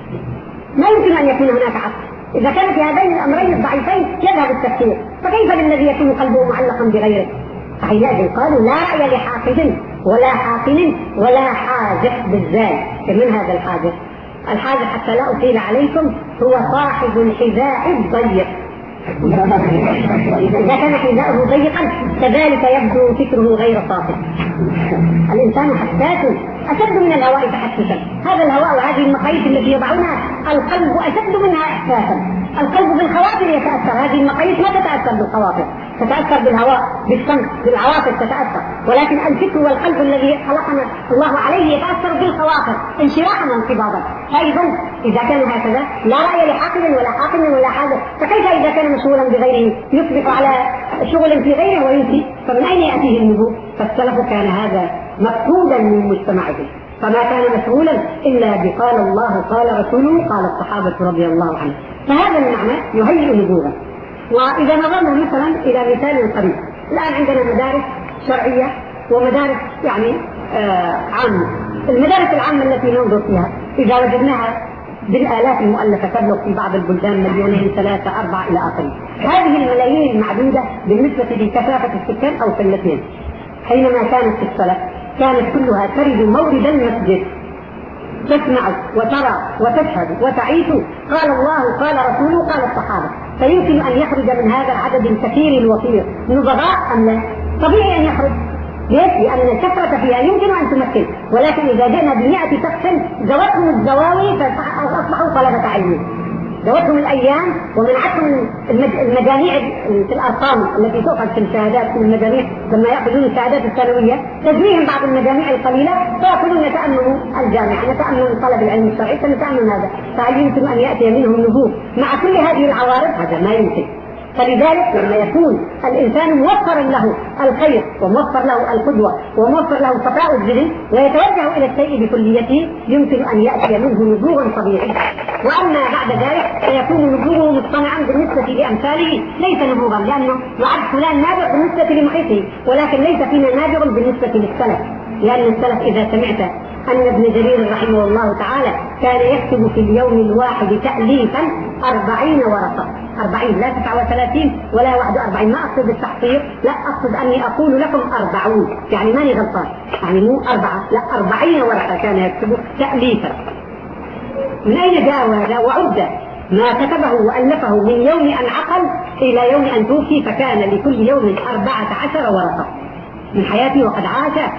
ما يمكن أن يكون هناك عقل. إذا كان في هذين الأمرين الضعيفين يذهب التفكير، فكيف للذي يكون قلبه معلقا بغيره؟ فحينئذ قالوا: لا رأي لحاقد ولا حاقن ولا حاجب بالزاي. من هذا الحاجب؟ الحاجب حتى لا أطيل عليكم هو صاحب الحذاء الضيق. إذا كان حذاؤه ضيقا كذلك يبدو فكره غير صافي. الإنسان حساس أشد من الهواء تحسسا. هذا الهواء وهذه المقاييس التي يضعونها القلب أشد منها إحساسا. القلب بالخواطر يتأثر، هذه المقاييس ما تتأثر بالخواطر، تتأثر بالهواء بالصمت بالعواطف تتأثر، ولكن الفكر والقلب الذي خلقنا الله عليه يتأثر بالخواطر انشراحا وانقباضا. فإذا إذا كان هكذا لا رأي لحاقد ولا حاقد ولا حاجة، فكيف إذا كان مشغولا بغيره يصبح على شغل في غيره وينسي؟ فمن أين يأتيه النبوء؟ فالسلف كان هذا مفقودا من مجتمعه، فما كان مشغولا إلا بقال الله قال رسوله قال الصحابة رضي الله عنهم. فهذا المعنى يهيئ نبوغا. وإذا نظرنا مثلا إلى مثال قريب، الآن عندنا مدارس شرعية ومدارس يعني عامة. المدارس العامة التي ننظر فيها إذا وجدناها بالآلاف المؤلفة تبلغ في بعض البلدان مليونين 3 4 إلى آخره. هذه الملايين المعدودة بالنسبة لكثافة السكان أو قلتين. حينما كانت في السلف كانت كلها ترد مورد المسجد، تسمع وترى وتشهد وتعيش قال الله قال رسوله قال الصحابة. فيمكن أن يخرج من هذا العدد الكثير الوفير نبغاء أم لا؟ طبيعي أن يخرج. ليش؟ لأن الكثرة فيها يمكن أن تمثل، ولكن إذا جئنا ب100 شخص زوتهم الزواوي فأصبحوا طلبة علم. زوتهم الأيام ومنعتهم المجاميع في الأرقام التي تؤخذ في الشهادات في المجاميع لما يأخذون الشهادات الثانوية تجريهم بعض المجاميع القليلة فيأخذون نتأمم الجامعة، نتأمم طلب العلم الشرعي، فنتأمم هذا. فهل يمكن أن يأتي منهم نبوغ مع كل هذه العوارض؟ هذا ما يمكن. فلذلك لما يكون الإنسان موفرا له الخير وموفر له القدوة وموفر له صفاء الذهن ويتوجه إلى الشيء بكليته يمكن أن يأتي منه نبوغ طبيعي. وأما بعد ذلك سيكون نبوغه مصطنعا بالنسبة لأمثاله ليس نبوغا، لأنه يعد فلان نابغ بالنسبة لمحيطه ولكن ليس فينا نابغ بالنسبة للسلف. لأن السلف إذا سمعت أن ابن جرير رحمه الله تعالى كان يكتب في اليوم الواحد تأليفا 40 ورقة، 40 لا 39 ولا 41، ما أقصد التحقير، لا أقصد أني أقول لكم 40، يعني ماني غلطان، يعني مو 4 لا 40 ورقة كان يكتب تأليفا. من أين جاء هذا؟ وعد ما كتبه وألفه من يوم أن عقل إلى يوم أن توفي، فكان لكل يوم 14 ورقة من حياته وقد عاش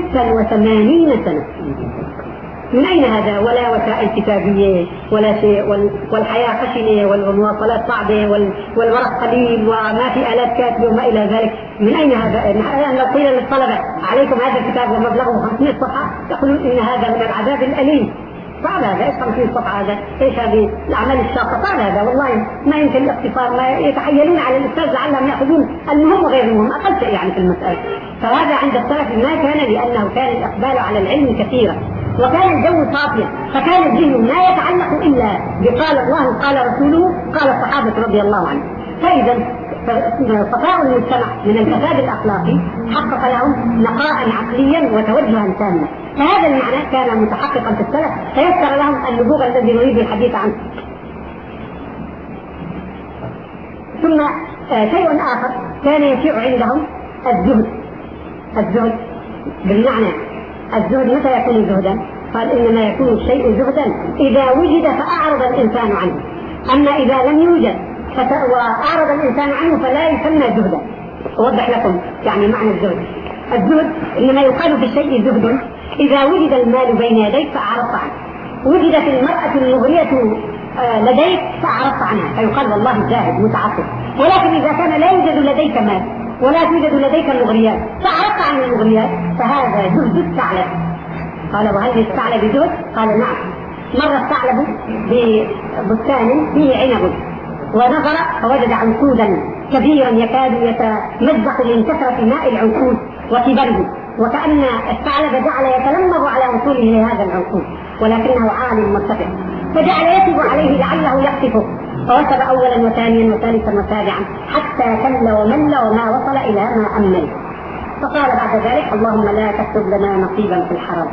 86 سنة. من أين هذا؟ ولا وسائل كتابية ولا شيء، والحياة خشنة والمواصلات صعبة والورق قليل وما في آلات كاتبة وما إلى ذلك. من أين هذا؟ لو قيل للطلبة عليكم هذا الكتاب ومبلغه 500 صفحة يقولون إن هذا من العذاب الأليم. صعب هذا، ايش 50 صفحة هذا؟ ايش هذه الأعمال الشاقة؟ صعب هذا والله، ما يمكن الاختصار، ما يتحيلون على الأستاذ لعلهم يأخذون المهم وغير المهم أقل شيء يعني في المسألة. فهذا عند السلف ما كان، لأنه كان الإقبال على العلم كثيرا وكان الجو صافيا، فكان الذهن ما يتعلق إلا بقال الله قال رسوله قال الصحابة رضي الله عنهم. فإذا صفاء المجتمع من الفساد الأخلاقي حقق لهم نقاء عقليا وتوجها تاما. فهذا المعنى كان متحققا في السلف، فيسر لهم النبوغ الذي نريد الحديث عنه. ثم شيء آخر كان يشيع عندهم الزهد. الزهد بالمعنى الزهد متى يكون زهدا؟ قال إنما يكون الشيء زهدا إذا وجد فأعرض الإنسان عنه، أما إذا لم يوجد وأعرض الإنسان عنه فلا يسمى زهدا. أوضح لكم يعني معنى الزهد. الزهد إنما يقال في الشيء زهد إذا وجد المال بين يديك فأعرضت عنه، وجدت المرأة المغرية لديك فأعرضت عنها فيقال والله زاهد متعصب. ولكن إذا كان لا يوجد لديك مال ولا توجد لديك المغريات فأعرضت عن المغريات فهذا زهد الثعلب. قال وهل الثعلب زهد؟ قال نعم. مر الثعلب ببستان فيه عنب ونظر فوجد عنقودا كبيرا يكاد يتمزق من كثرة ماء العنقود وكبره، وكأن الثعلب جعل يتلمذ على وصوله لهذا العنقود ولكنه عال مرتفع، فجعل يكب عليه لعله يخطفه، فوثب أولا وثانيا وثالثا وسابعا حتى كل ومل وما وصل إلى ما أمل. فقال بعد ذلك اللهم لا تكتب لنا نصيبا في الحرام.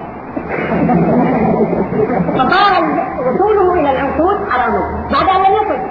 فقال وصوله إلى العنقود حرام بعد أن لم يصل.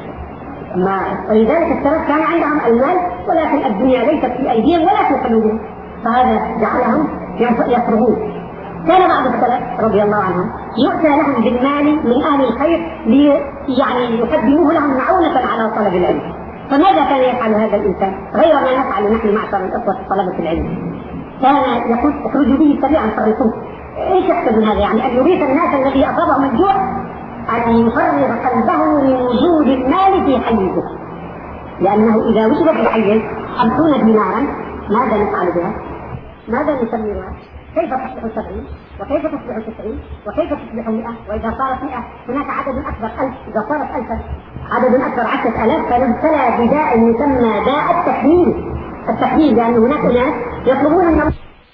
ولذلك السلف كان عندهم المال ولكن الدنيا ليست في أيديهم ولا في قلوبهم، فهذا جعلهم يفرغون. كان بعض السلف رضي الله عنهم يؤتى لهم بالمال من أهل الخير يعني يقدموه لهم معونة على طلب العلم. فماذا كان يفعل هذا الإنسان غير ما نفعل نحن معشر الإخوة طلبة العلم؟ كان يقول اخرجوا به سريعا فرقوه. ايش يقصد من هذا؟ يعني ان يغيث الناس الذي اصابهم الجوع ان يفرغ قلبه من وجود المال في حيزه، لانه اذا وجد في حيز 50 دينارا ماذا نفعل بها؟ ماذا نسميها؟ كيف تصبح 70 وكيف تصبح 90 وكيف تصبح 100 واذا صارت 100 هناك عدد اكبر 1000 اذا صارت 1000 عدد اكبر 10,000 فنبتلى بداء يسمى داء التكليل. التحليل لأن هناك ناس يطلبون أن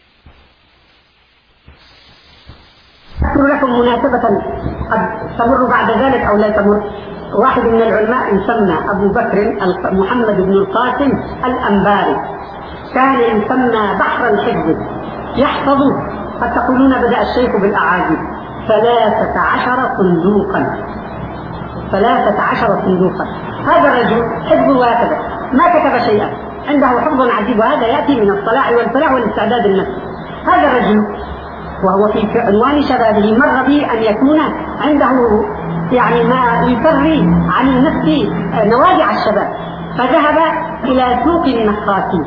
أذكر لكم مناسبة قد تمر بعد ذلك أو لا تمر. واحد من العلماء يسمى أبو بكر محمد بن القاسم الأنباري، كان يسمى بحر الحفظ، يحفظ قد تقولون بدأ الشيخ بالأعاجيب 13 صندوقا. 13 صندوقا. هذا الرجل حفظه هكذا ما كتب شيئا، عنده حفظ عجيب، وهذا يأتي من الصلاح والفلاح والاستعداد النفسي. هذا الرجل وهو في عنوان شبابه مر به أن يكون عنده يعني ما يفري عن النفس نوازع الشباب، فذهب إلى سوق النخاسين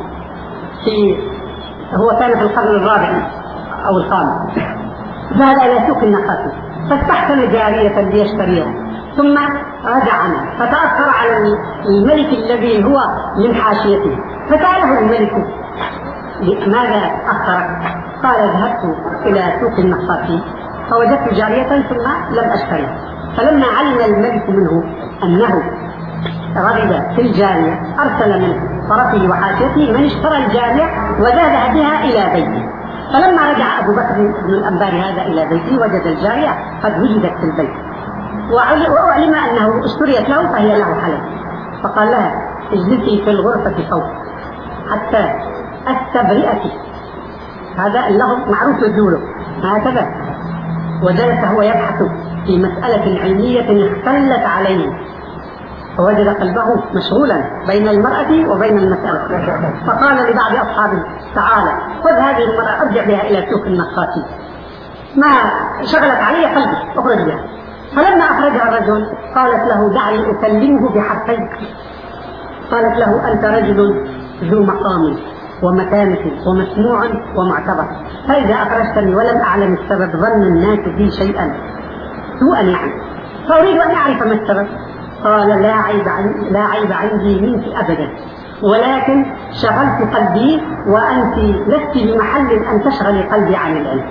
هو كان في القرن الرابع أو الخامس. ذهب إلى سوق النخاسين فاستحسن جارية ليشتريها، ثم رجع عنها فتأثر على الملك الذي هو من حاشيته، فسأله الملك ماذا أخرك؟ قال ذهبت إلى سوق النخاسين فوجدت جارية ثم لم أشتريها. فلما علم الملك منه أنه رغب في الجارية أرسل من طرفه وحاشيته من اشترى الجارية وذهب بها إلى بيته. فلما رجع أبو بكر بن الأنباري هذا إلى بيته وجد الجارية قد وجدت في البيت، وأعلم أنه اشتريت له فهي له حلال. فقال لها اجلسي في الغرفة فوق حتى أستبرئك. هذا اللفظ معروف يقوله هكذا. وجلس هو يبحث في مسألة علمية اختلت عليه، فوجد قلبه مشغولا بين المرأة وبين المسألة، فقال لبعض أصحابه تعال خذ هذه المرأة ارجع بها إلى سوق النخاسين، ما شغلت علي قلبي اخرج بها. فلما أخرجها الرجل قالت له دعني أكلمه بحرفين. قالت له أنت رجل ذو مقام ومكانة ومسموع ومعتبر، فإذا أخرجتني ولم أعلم السبب ظن الناس بي شيئا سوءا يعني، فأريد أن أعرف ما السبب. قال لا عيب عندي منك أبدا، ولكن شغلت قلبي وأنت لست بمحل أن تشغلي قلبي عن العلم.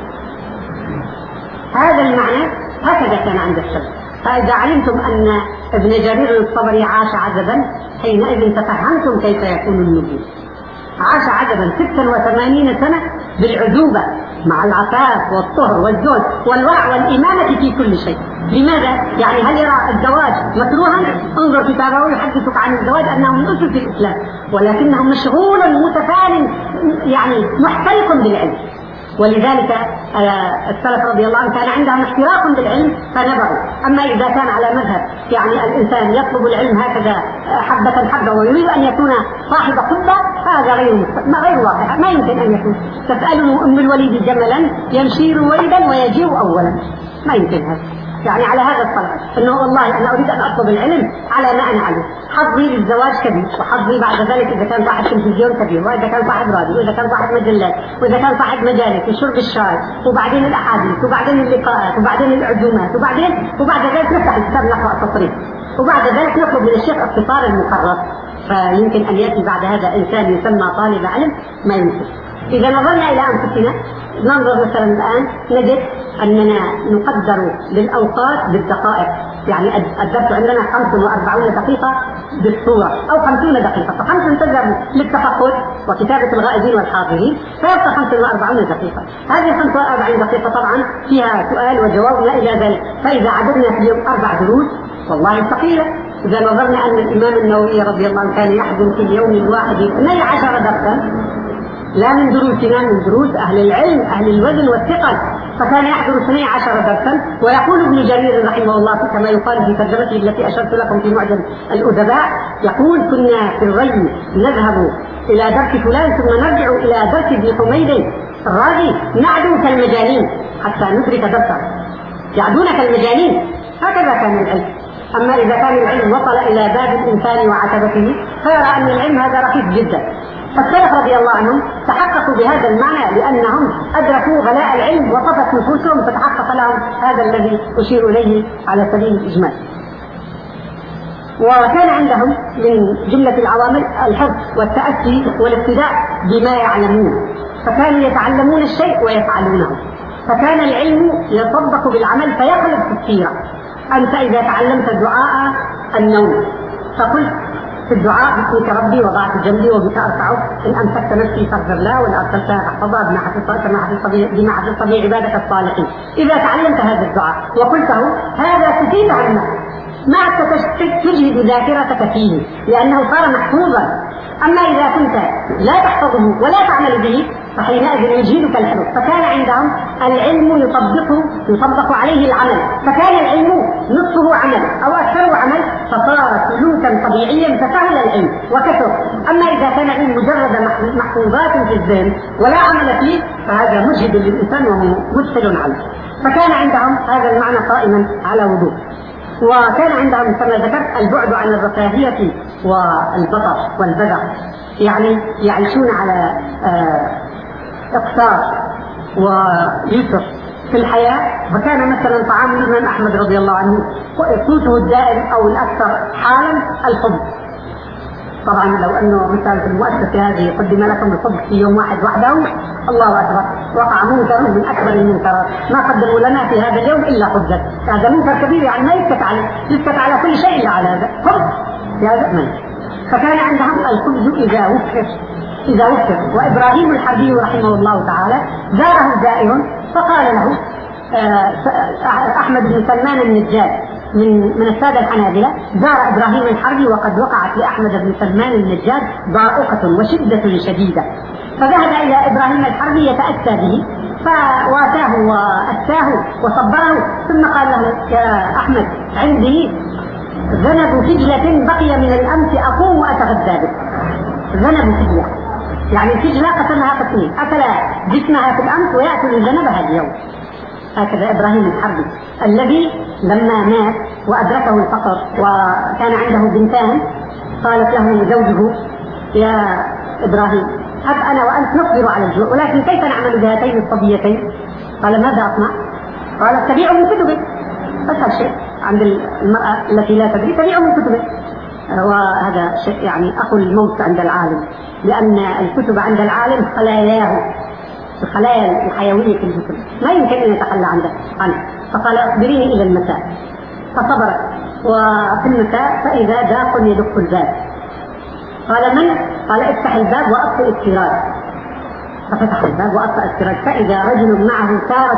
هذا المعنى هكذا كان عند السلف. فإذا علمتم أن ابن جرير الطبري عاش عجبا حينئذ تفهمتم كيف يكون النبي. عاش عجبا 86 سنة بالعذوبة مع العفاف والطهر والزهد والورع والإمامة في كل شيء. لماذا؟ يعني هل يرى الزواج مكروها؟ انظر كتابه يحدثك عن الزواج أنه من أسس الإسلام، ولكنه مشغول متفان يعني محترق بالعلم. ولذلك السلف رضي الله عنهم كان عندهم احتراق بالعلم فنبغوا. أما إذا كان على مذهب يعني الإنسان يطلب العلم هكذا حبة حبة ويريد أن يكون صاحب قبة، هذا غير واقع، ما يمكن أن يكون. تسأله أم الوليد جملا يمشي رويدا ويجيء أولا، ما يمكن هذا. يعني على هذا الصلاة أنه والله أنا أريد أن أطلب العلم على ما أنا عليه، حظي للزواج كبير، وحظي بعد ذلك إذا كان صاحب تلفزيون كبير، وإذا كان صاحب راديو، وإذا كان صاحب مجلات، وإذا كان صاحب مجالس وشرب الشاي، وبعدين الأحاديث، وبعدين اللقاءات، وبعدين العزومات، وبعد ذلك نفتح الكتاب نقرأ التصريف، وبعد ذلك نطلب من الشيخ اختصار المقرر. فيمكن أن يأتي بعد هذا إنسان يسمى طالب علم؟ ما يمكن. إذا نظرنا إلى أنفسنا ننظر مثلا الآن نجد أننا نقدر للأوقات بالدقائق، يعني الدرس عندنا 45 دقيقة بالصورة أو 50 دقيقة، ف5 تذهب للتفقد وكتابة الغائبين والحاضرين، فيبقى 45 دقيقة. هذه 45 دقيقة طبعا فيها سؤال وجواب ما إلى ذلك، فإذا عددنا في اليوم 4 دروس والله ثقيلة. إذا نظرنا أن الإمام النووي رضي الله عنه كان يحضر في اليوم الواحد 12 درسا، لا من دروسنا، من دروس أهل العلم أهل الوزن والثقل، فكان يحضر 12 درسا. ويقول ابن جرير رحمه الله كما يقال في ترجمته التي أشرت لكم في معجم الأدباء، يقول كنا في الري نذهب إلى درس فلان ثم نرجع إلى درس ابن حميد الرازي: نعدو كالمجانين حتى ندرك درسه. يعدون كالمجانين، هكذا كان العلم. أما إذا كان العلم وصل إلى باب الإنسان وعتبته فيرى أن العلم هذا رخيص جدا. فالسلف رضي الله عنهم تحققوا بهذا المعنى لأنهم أدركوا غلاء العلم وصفت نفوسهم فتحقق لهم هذا الذي أشير إليه على سبيل الإجمال. وكان عندهم من جملة العوامل الحفظ والتأسي والاقتداء بما يعلمون، فكانوا يتعلمون الشيء ويفعلونه، فكان العلم يطبق بالعمل فيخلق في السيرة. أنت إذا تعلمت دعاء النوم فقلت في الدعاء: باسمك ربي وضعت جنبي وبك أرفعه، إن أمسكت نفسي فاغفر لها وإن أرسلتها فاحفظها بما حفظت به عبادك الصالحين. إذا تعلمت هذا الدعاء وقلته هذا كفيت عنه، ما تجهد ذاكرتك فيه لأنه صار محفوظا. أما إذا كنت لا تحفظه ولا تعمل به فحينئذ يجهدك الحفظ. فكان عندهم العلم يطبق عليه العمل، فكان العلم نصفه عمل أو أكثره عمل، فصار سلوكا طبيعيا فسهل العلم وكثر. أما إذا كان العلم مجرد محفوظات في الذهن ولا عمل فيه فهذا مجهد للإنسان وهو مسهل عنه. فكان عندهم هذا المعنى قائما على وضوح. وكان عندهم كما ذكرت البعد عن الرفاهية والبطر والبذر، يعني يعيشون على اقتصاد ويسر في الحياة. فكان مثلا طعام الإمام أحمد رضي الله عنه قوته الدائم أو الأكثر حالا الخبز. طبعا لو أنه مثلا في المؤسسة هذه قدم لكم الخبز في يوم واحد وحده الله أكبر، وقع منكر من أكبر المنكرات، ما قدموا لنا في هذا اليوم إلا خبزا. هذا منكر كبير، يعني ما يسكت على كل شيء إلا على هذا خبز في هذا منكر. فكان عندهم الخبز إذا وفر. وإبراهيم الحربي رحمه الله تعالى زاره زائر فقال له أحمد بن سلمان النجاد من السادة الحنابلة زار إبراهيم الحربي وقد وقعت لأحمد بن سلمان النجاد ضائقة وشدة شديدة، فذهب إلى إبراهيم الحربي يتأسى به فواساه وأساه وصبره، ثم قال له: يا أحمد عندي ذنب فجلة بقي من الأمس أقوم وأتغدى به. ذنب فجلة يعني الفجلة قسمها قسمين، أكل جسمها في الأمس ويأكل ذنبها اليوم. هكذا إبراهيم الحربي الذي لما مات وأدركه الفقر وكان عنده بنتان قالت له زوجه: يا إبراهيم هب أنا وأنت نصبر على الجوع، ولكن كيف نعمل بهاتين الصبيتين؟ قال: ماذا أصنع؟ قال: تبيع من كتبه. أسهل شيء عند المرأة التي لا تدري تبيع من كتبه. وهذا شيء يعني أخو الموت عند العالم، لأن الكتب عند العالم خلاياه، الخلايا الحيوية في الجسم ما يمكن أن يتخلى عنه. فقال: أخبريني إلى المساء. فصبرت، وفي المساء فإذا داق يدق الباب. قال: من؟ قال: افتح الباب وأطفئ السراج. ففتح الباب وأطفأ السراج فإذا رجل معه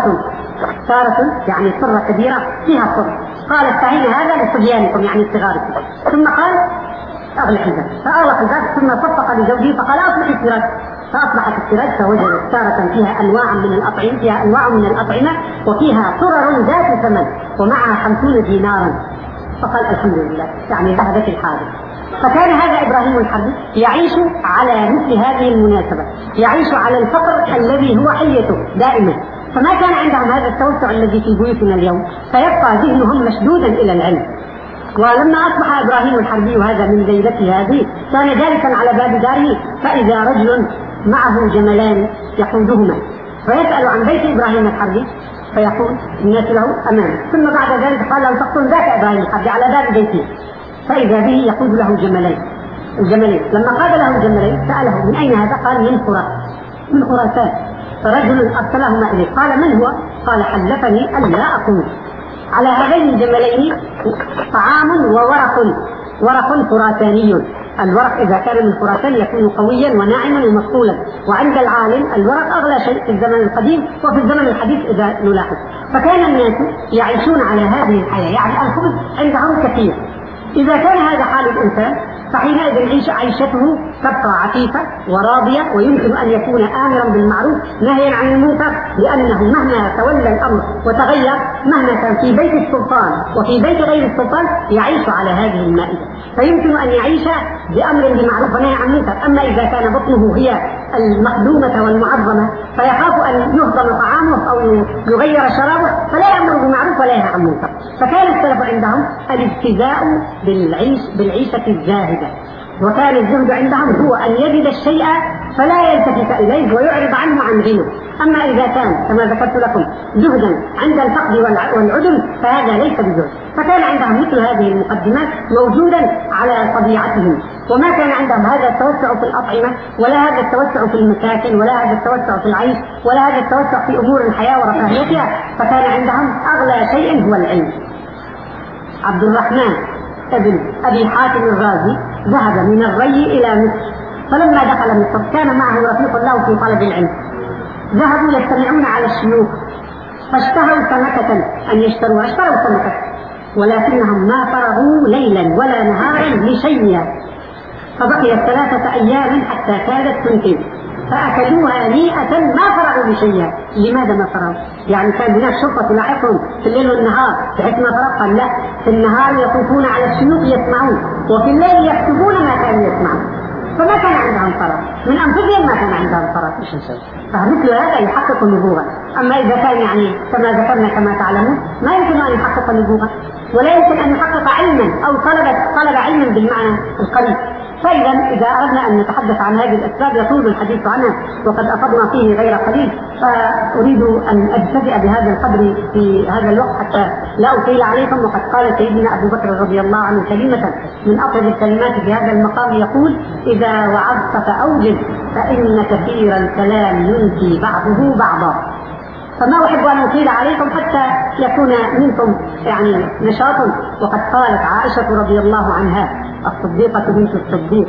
سارة يعني صرة كبيرة فيها صر. قال: استعين هذا لصبيانكم يعني صغاركم. ثم قال: أغلق الباب. فأغلق الباب ثم صفق لزوجه فقال: أصلح السراج. فأصبحت السراج فوجدت سارة فيها أنواع من الأطعمة وفيها سرر ذات ثمن ومعها 50 دينارا. فقال: الحمد لله، يعني ذهبت الحاجة. فكان هذا إبراهيم الحربي يعيش على مثل هذه المناسبة، يعيش على الفقر الذي هو حيته دائما. فما كان عندهم هذا التوسع الذي في بيوتنا اليوم، فيبقى ذهنهم مشدودا إلى العلم. ولما أصبح إبراهيم الحربي وهذا من ليلته هذه كان جالسا على باب داره فإذا رجل معه جملان يقودهما، فيسأل عن بيت إبراهيم الحربي فيقول الناس له أمامه. ثم بعد ذلك قال له: تقتل ذاك إبراهيم الحربي على باب بيته. فإذا به يقود له الجملين. لما قاد له الجملين سأله: من أين هذا؟ قال: من خراسان. فرجل أرسلهما إليه قال: من هو؟ قال: حلفني أن لا أقود. على هذين الجملين طعام ورق خراساني. الورق إذا كان من خراسان يكون قويا وناعما ومصقولا، وعند العالم الورق أغلى شيء في الزمن القديم وفي الزمن الحديث إذا نلاحظ. فكان الناس يعيشون على هذه الحياة، يعني الخبز عندهم كثير. إذا كان هذا حال الإنسان فحينئذ عيشته تبقى عفيفة وراضية، ويمكن أن يكون آمرا بالمعروف ناهيا عن المنكر، لأنه مهما تولى الأمر وتغير، مهما كان في بيت السلطان وفي بيت غير السلطان، يعيش على هذه المائدة، فيمكن أن يعيش بأمر بمعروف ونهي عن منكر. أما إذا كان بطنه هي المخدومة والمعظمة فيخاف أن يهضم طعامه أو يغير شرابه، فلا يأمر بمعروف ولا ينهى عن منكر. فكان السلف عندهم الاجتزاء بالعيشة الزاهدة، وكان الزهد عندهم هو أن يجد الشيء فلا يلتفت إليه ويعرض عنه عن غيره. أما إذا كان كما ذكرت لكم زهدا عند الفقد والعدم فهذا ليس بزهد. فكان عندهم مثل هذه المقدمات موجودا على طبيعتهم، وما كان عندهم هذا التوسع في الأطعمة، ولا هذا التوسع في المساكن، ولا هذا التوسع في العيش، ولا هذا التوسع في أمور الحياة ورفاهيتها. فكان عندهم أغلى شيء هو العلم. عبد الرحمن ابن أبي حاتم الرازي ذهب من الري إلى مصر، فلما دخل مصر كان معه رفيق له في طلب العلم، ذهبوا يجتمعون على الشيوخ فاشتهوا سمكة أن يشتروها، اشتروا سمكة، ولكنهم ما فرغوا ليلا ولا نهارا لشيئا، فبقيت 3 أيام حتى كادت تنتهي، فأكلوها هنيئة ما فرغوا لشيئا. لماذا ما فرغوا؟ يعني كان هناك شرطة تلاحقهم في الليل والنهار بحيث ما فرغوا؟ قال لا، في النهار يطوفون على الشيوخ يسمعون، وفي الليل يكتبون ما كانوا يسمعون، فما كان عندهم فرغ من أنفسهم، ما كان عندهم فرغ. فمثل هذا يحقق النبوغة. أما إذا كان يعني كما ذكرنا كما تعلمون ما يمكن أن يحقق النبوغة، ولا يمكن أن يحقق علما أو طلب علما بالمعنى القريب. فإذا إذا أردنا أن نتحدث عن هذه الأسباب يطول الحديث عنها، وقد أفضنا فيه غير قليل، فأريد أن أبتدئ بهذا القدر في هذا الوقت حتى لا أطيل عليكم. وقد قال سيدنا أبو بكر رضي الله عنه كلمة من أطيب الكلمات في هذا المقام، يقول: إذا وعظت فأوجز، فإن كثير الكلام ينسي بعضه بعضا. فما أحب أن أطيل عليكم حتى يكون منكم يعني نشاط. وقد قالت عائشة رضي الله عنها الصديقة بنت الصديق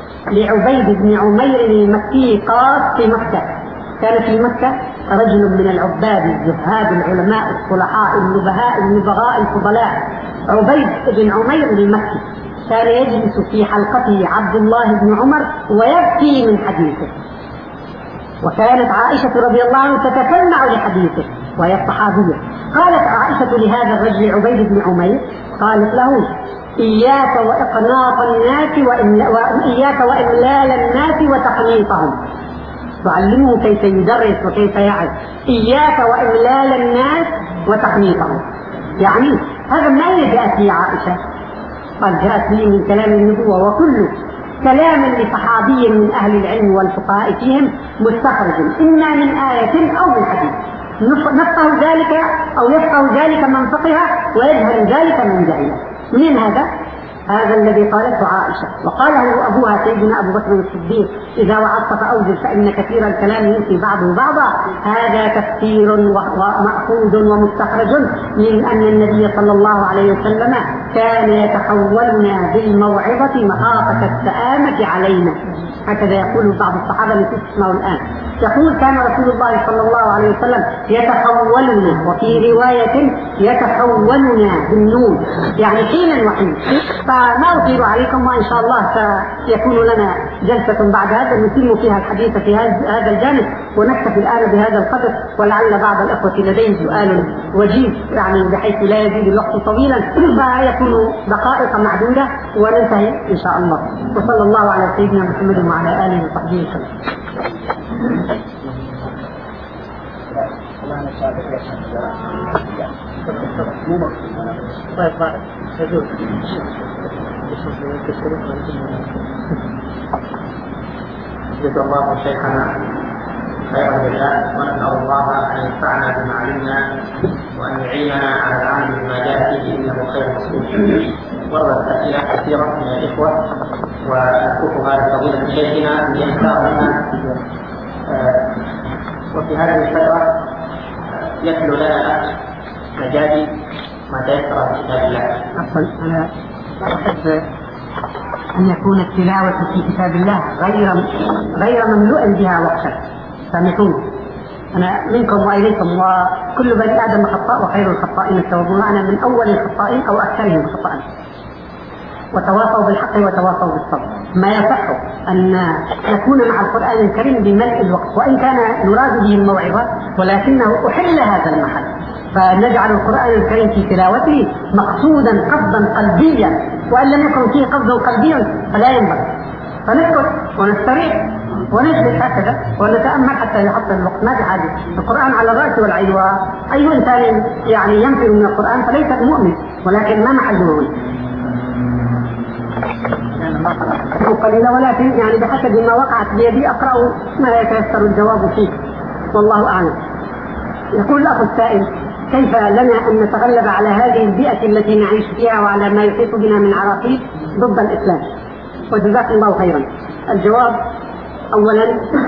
لعبيد بن عمير المكي قاص في مكة، كان في مكة رجل من العباد الزهاد العلماء الصلحاء النبهاء النبغاء الفضلاء، عبيد بن عمير المكي، كان يجلس في حلقته عبد الله بن عمر ويبكي من حديثه، وكانت عائشة رضي الله عنها تتسمع لحديثه وهي الصحابية. قالت عائشة لهذا الرجل عبيد بن عمير، قالت له: إياك وإقناط الناس وإياك وإملال الناس وتقنيطهم. تعلمه كيف يدرس وكيف يعظ. إياك وإملال الناس وتقنيطهم، يعني هذا من أين جاءت لي عائشة؟ قال: جاءت لي من كلام النبوة، وكل كلام لصحابي من أهل العلم والفقهاء فيهم مستخرج إما من آية أو من حديث، نفقه ذلك أو يفقه ذلك من فقه ويجهل ذلك من جهل. من هذا؟ هذا الذي قالته عائشة وقاله أبوها سيدنا أبو بكر الصديق: إذا وعظت فأوجز فإن كثير الكلام ينسي بعضه بعضا. هذا تفسير ومأخوذ ومستخرج من أن النبي صلى الله عليه وسلم كان يتحولنا بالموعظة مخافة السآمة علينا. هكذا يقول بعض الصحابة التي تسمعوا الآن، يقول: كان رسول الله صلى الله عليه وسلم يتحولنا، وفي رواية يتحولنا بالنون، يعني حينا وحين. فما أطيل عليكم، وإن شاء الله سيكون لنا جلسة بعد هذا نتم فيها الحديث في هذا الجانب، ونكتفي الآن بهذا القدر، ولعل بعض الأخوة لديه سؤال وجيز يعني بحيث لا يزيد الوقت طويلا، فيكون دقائق معدودة وننتهي إن شاء الله. وصلى الله على سيدنا محمد وعلى آله وصحبه وسلم. جزا الله شيخنا خير الجزاء، ونسأل الله أن ينفعنا بما علمنا وأن يعيننا على العمل بما جاء فيه إنه خير مسؤول. وردت أسئلة كثيرة من الإخوة ونكتبها لفضيلة شيخنا ليختار لنا، وفي هذه الفترة يتلو لنا مجازي ما تيسر في كتاب الله. أنا أحب أن يكون التلاوة في كتاب الله غير مملوء بها وقتا. سامحوني، أنا منكم وإليكم، وكل بني آدم خطاء وخير الخطائين التوابون. أنا من أول الخطائين أو أكثرهم خطأ. وتواصوا بالحق وتواصوا بالصبر. ما يصح أن نكون مع القرآن الكريم بملء الوقت، وإن كان نراد به الموعظة ولكنه أحل هذا المحل، فنجعل القرآن الكريم في تلاوته مقصودا قصدا قلبيا، وإن لم يكن فيه قصد قلبي فلا ينبغي، فنسكت ونستريح ونجلس هكذا ونتأمل حتى يحصل الوقت. ما في حاجة، القرآن على الرأس والعين، وأي إنسان يعني ينفر من القرآن فليس مؤمن، ولكن ما محله هنا قليلا، ولكن يعني بحسب ما وقعت بيدي أقرأ ما يتيسر الجواب فيه، والله أعلم. يقول الأخ السائل: كيف لنا أن نتغلب على هذه البيئة التي نعيش فيها وعلى ما يحيط بنا من عراقيل ضد الإسلام؟ وجزاكم الله خيرا. الجواب: أولا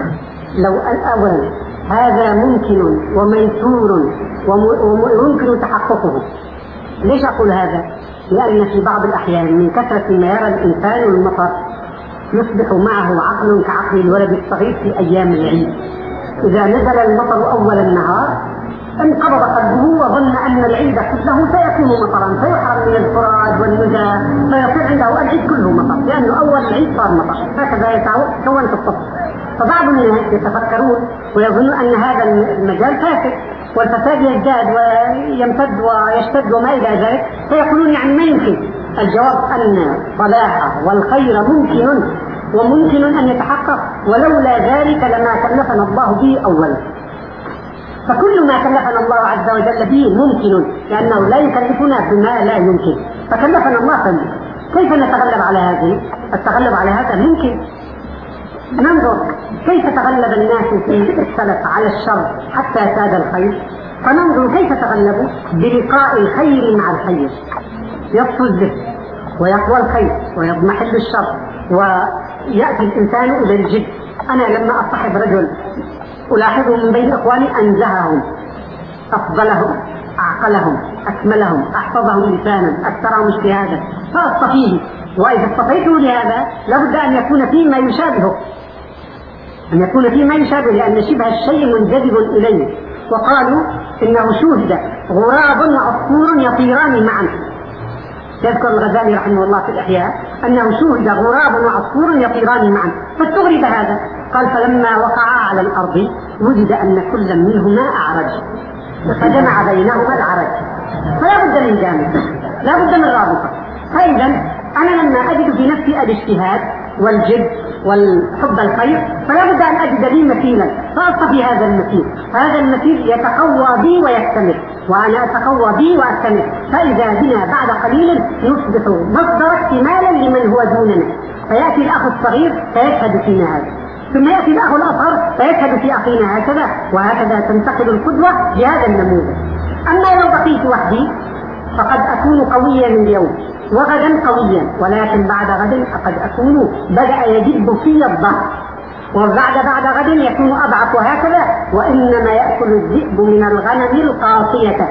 هذا ممكن وميسور ويمكن تحققه. ليش أقول هذا؟ لأن في بعض الأحيان من كثرة ما يرى الإنسان المطر يصبح معه عقل كعقل الولد الصغير في أيام العيد. إذا نزل المطر أول النهار انقبض قلبه وظن أن العيد كله سيكون مطرا، فيحرم من الفراد والنزى، فيصير عنده العيد كله مطر، لأنه أول العيد صار مطر، هكذا يتكون في الصف. فبعض الناس يتفكرون ويظنون أن هذا المجال فاسد، والفساد يزداد ويمتد ويشتد وما إلى ذلك، فيقولون يعني ما يمكن. الجواب أن الصلاح والخير ممكن وممكن أن يتحقق، ولولا ذلك لما كلفنا الله به أولا. فكل ما كلفنا الله عز وجل به ممكن، لأنه لا يكلفنا بما لا يمكن، فكلفنا الله فمن. كيف نتغلب على هذه؟ التغلب على هذا ممكن. ننظر كيف تغلب الناس في السلف على الشر حتى ساد الخير، فننظر كيف تغلبوا بلقاء الخير مع الخير، يطفو الذهن ويقوى الخير ويضمحل الشر ويأتي الإنسان إلى الجد. أنا لما أصحب رجل ألاحظه من بين إخواني أنزههم، أفضلهم، أعقلهم، أكملهم، أحفظهم لسانا، أكثرهم اجتهادا، فأصطفيه. وإذا اصطفيته لهذا لابد أن يكون فيه ما يشابهه، لأن شبه الشيء منجذب إليه. وقالوا إنه شوهد غراب وعصفور يطيران معا. يذكر الغزالي رحمه الله في الإحياء أنه شوهد غراب وعصفور يطيران معا، فاستغرب هذا. قال: فلما وقعا على الأرض وجد أن كل منهما أعرج، فجمع بينهما العرج. فلا بد من جامع، لا بد من رابطة. فإذا أنا لما أجد في نفسي الاجتهاد والجد والحب الخير فلا بد أن أجد لي مثيلا، فأصطفي هذا المثيل. هذا المثيل يتقوى بي ويكتمل، وأنا أتقوى بي وأكتمل، فإذا بنا بعد قليل نصبح مصدر اكتمالا لمن هو دوننا. فيأتي الأخ الصغير فيشهد فينا هذا، ثم يأتي الأخ الأصغر فيشهد في أخينا هكذا، وهكذا تنتقل القدوة بهذا النموذج. أما لو بقيت وحدي فقد أكون قويا اليوم وغدا قويا، ولكن بعد غد قد أكون بدأ يجب في الضعف، بعد غد يكون أضعف، وهكذا. وإنما يأكل الذئب من الغنم القاصية.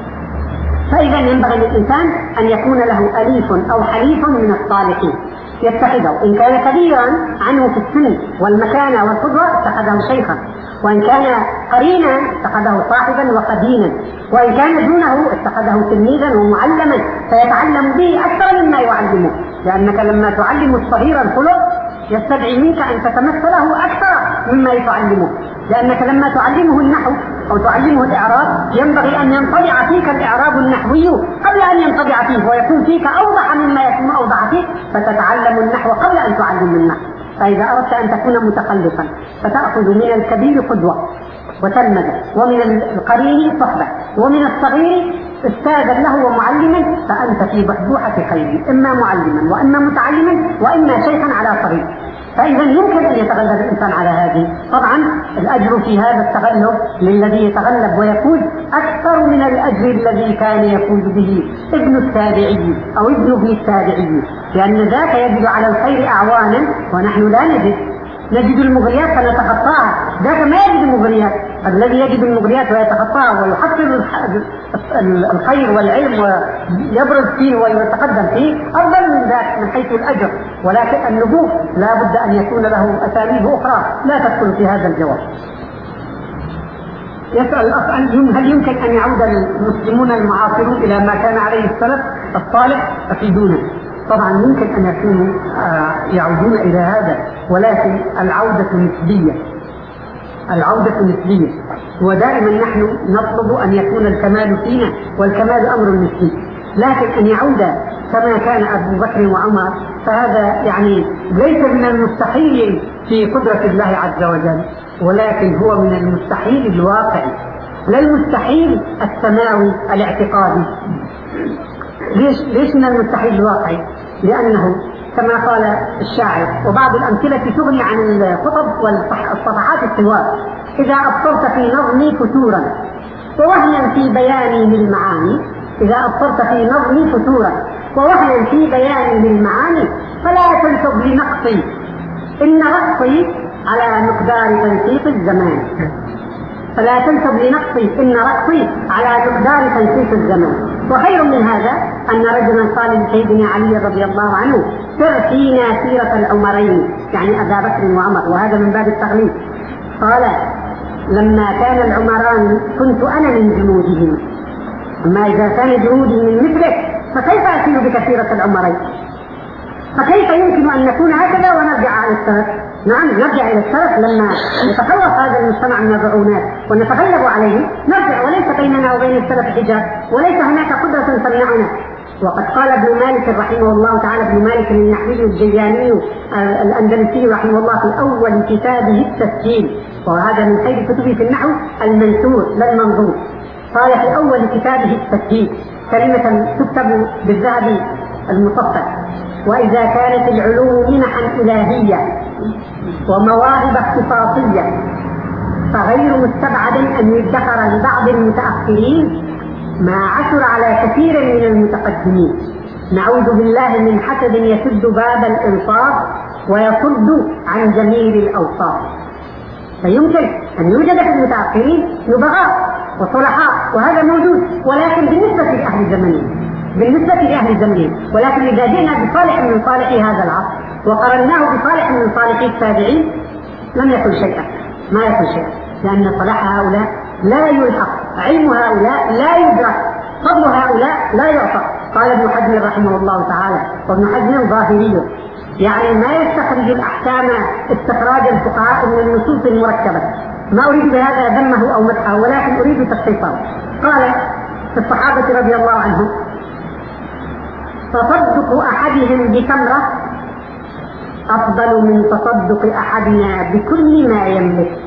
فإذا ينبغي للإنسان أن يكون له أليف أو حليف من الصالحين يتخذه، إن كان كبيرا عنه في السن والمكانة والقدوة اتخذه شيخا، وإن كان قرينا اتخذه صاحبا وقدينا، وإن كان دونه اتخذه تلميذا ومعلما فيتعلم به أكثر مما يعلمه، لأنك لما تعلم الصغير الخلق يستدعي منك أن تتمثله أكثر مما تعلمه، لأنك لما تعلمه النحو أو تعلمه الإعراب ينبغي أن ينطبع فيك الإعراب النحوي قبل أن ينطبع فيه، ويكون فيك أوضح مما يكون أوضح فيه، فتتعلم النحو قبل أن تعلم النحو. فإذا أردت أن تكون متخلفا فتأخذ من الكبير قدوة وتلمذ، ومن القرين صحبة، ومن الصغير استاذا له ومعلما، فأنت في بحبوحة خير، إما معلما وإما متعلما وإما شيخا على طريق. فإذا يمكن أن يتغلب الإنسان على هذه. طبعا الأجر في هذا التغلب للذي يتغلب ويفوز أكثر من الأجر الذي كان يفوز به ابن التابعي أو ابن ابن التابعي، لأن ذاك يجد على الخير أعوانا ونحن لا نجد المغريات فنتخطاها، ذاك ما يجد المغريات. الذي يجد المغريات ويتخطاها ويحصل الخير والعلم ويبرز فيه ويتقدم فيه أفضل من ذاك من حيث الأجر. ولكن النبوغ لا بد أن يكون له أساليب أخرى لا تدخل في هذا الجواب. يسأل الأخ: هل يمكن أن يعود المسلمون المعاصرون إلى ما كان عليه السلف الصالح؟ أفيدونا. طبعا ممكن أن يكونوا يعودون إلى هذا، ولكن العودة نسبية. العودة نسبية، ودائما نحن نطلب أن يكون الكمال فينا، والكمال أمر نسبي. لكن أن يعود كما كان أبو بكر وعمر فهذا يعني ليس من المستحيل في قدرة الله عز وجل، ولكن هو من المستحيل الواقعي، لا المستحيل السماوي الاعتقادي. ليش من المستحيل الواقعي؟ لأنه كما قال الشاعر، وبعض الأمثلة تغني عن الخطب والصفحات السوار: إذا أبصرت في نظمي فتورا ووهنا في بياني للمعاني، إذا أبصرت في نظمي فتورا ووهنا في بياني للمعاني فلا تنسب لنقصي إن رقصي على مقدار تنسيق الزمان. فلا تنسب لنقصي إن رقصي على مقدار تنسيق الزمان. وخير من هذا أن رجلا قال لسيدنا علي رضي الله عنه: سر فينا سيرة العمرين، يعني أبا بكر وعمر، وهذا من باب التغليظ. قال: لما كان العمران كنت أنا من جنودهم، أما إذا كان جنودي من مثلك فكيف أسير بكثيرة العمرين؟ فكيف يمكن أن نكون هكذا ونرجع على السلف؟ نعم نرجع إلى السلف لما يتخلص هذا المجتمع من الرعونات ونتغلب عليه نرجع، وليس بيننا وبين السلف حجاب، وليس هناك قدرة تمنعنا. وقد قال ابن مالك رحمه الله تعالى، ابن مالك النحوي الجياني الأندلسي رحمه الله في أول كتابه التسجيل، وهذا من خير كتبه في النحو المنثور لا المنظور، قال في أول كتابه التسجيل كلمة تكتب بالذهب المصفى: وإذا كانت العلوم منحا إلهية ومواهب اختصاصية فغير مستبعد أن يدخر لبعض المتأخرين ما عثر على كثير من المتقدمين. نعوذ بالله من حسد يسد باب الإنصاف ويصد عن جميل الأوصاف. فيمكن أن يوجد في المتأخرين نبغاء وصلحاء، وهذا موجود، ولكن بالنسبة لأهل زمنهم، بالنسبة لأهل زمنهم. ولكن إذا جئنا بصالح من صالح هذا العصر وقرناه بصالح من صالح التابعين لم يكن شيئا، ما يكن شيئا، لأن صلاح هؤلاء لا يلحق، علم هؤلاء لا يدرك، فضل هؤلاء لا يعطى. قال ابن حزم رحمه الله تعالى، وابن حزم ظاهري، يعني ما يستخرج الأحكام استخراج الفقهاء من النصوص المركبة. ما أريد بهذا ذمه أو مدحه، ولكن أريد تخصيصه. قال في الصحابة رضي الله عنهم: تصدق أحدهم بتمرة أفضل من تصدق أحدنا بكل ما يملك،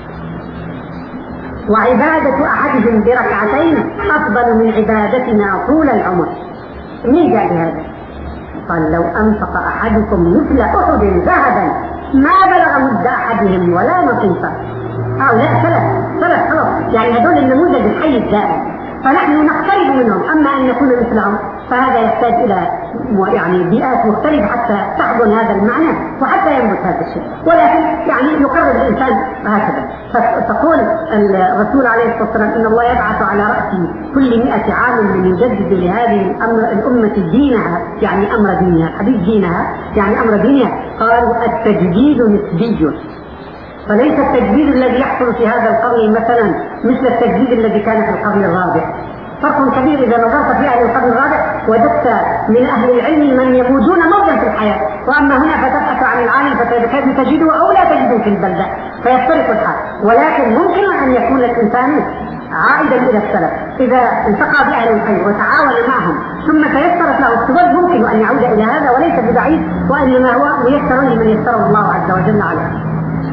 وعبادة أحدهم بركعتين أفضل من عبادتنا طول العمر. مين قال هذا؟ قال: لو أنفق أحدكم مثل أحد ذهبا ما بلغ مد أحدهم ولا نصيفه. هؤلاء سلف خلاص، يعني هذول النموذج الحي الدائم، فنحن نقترب منهم. أما أن نكون مثلهم فهذا يحتاج إلى يعني بيئات مختلفة حتى تحضن هذا المعنى وحتى ينبت هذا الشيء، ولكن يعني يقرر الإنسان هكذا. فتقول الرسول عليه الصلاة والسلام: إن الله يبعث على رأس كل 100 عام من يجدد لهذه الأمة دينها، يعني أمر دينها، حديث دينها يعني أمر دينها. قالوا: التجديد نسبي، فليس التجديد الذي يحصل في هذا القرن مثلا مثل التجديد الذي كان في القرن الرابع. فرق كبير. إذا نظرت في أهل القرن الرابع وجدت من أهل العلم من يموجون موجا في الحياة، وأما هنا فتبحث عن العالم فكيف تجده أو لا تجده في البلدة، فيختلف الحال. ولكن ممكن أن يكون الإنسان عائدا إلى السلف إذا التقى بأهل الخير وتعاون معهم ثم تيسرت له السبل، ممكن أن يعود إلى هذا وليس ببعيد، وإنما هو ميسر لمن يسره الله عز وجل عليه.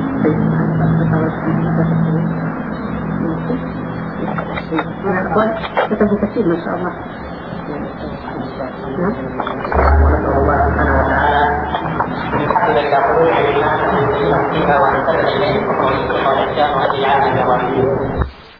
كتبوا كثير ما شاء الله. ونسأل الله سبحانه وتعالى أن يحبب إلى قلوبنا الإيمان وأن يسلم فيها وأن يسلم إليه الحكم والإحسان وأن يجعلنا من الراشدين.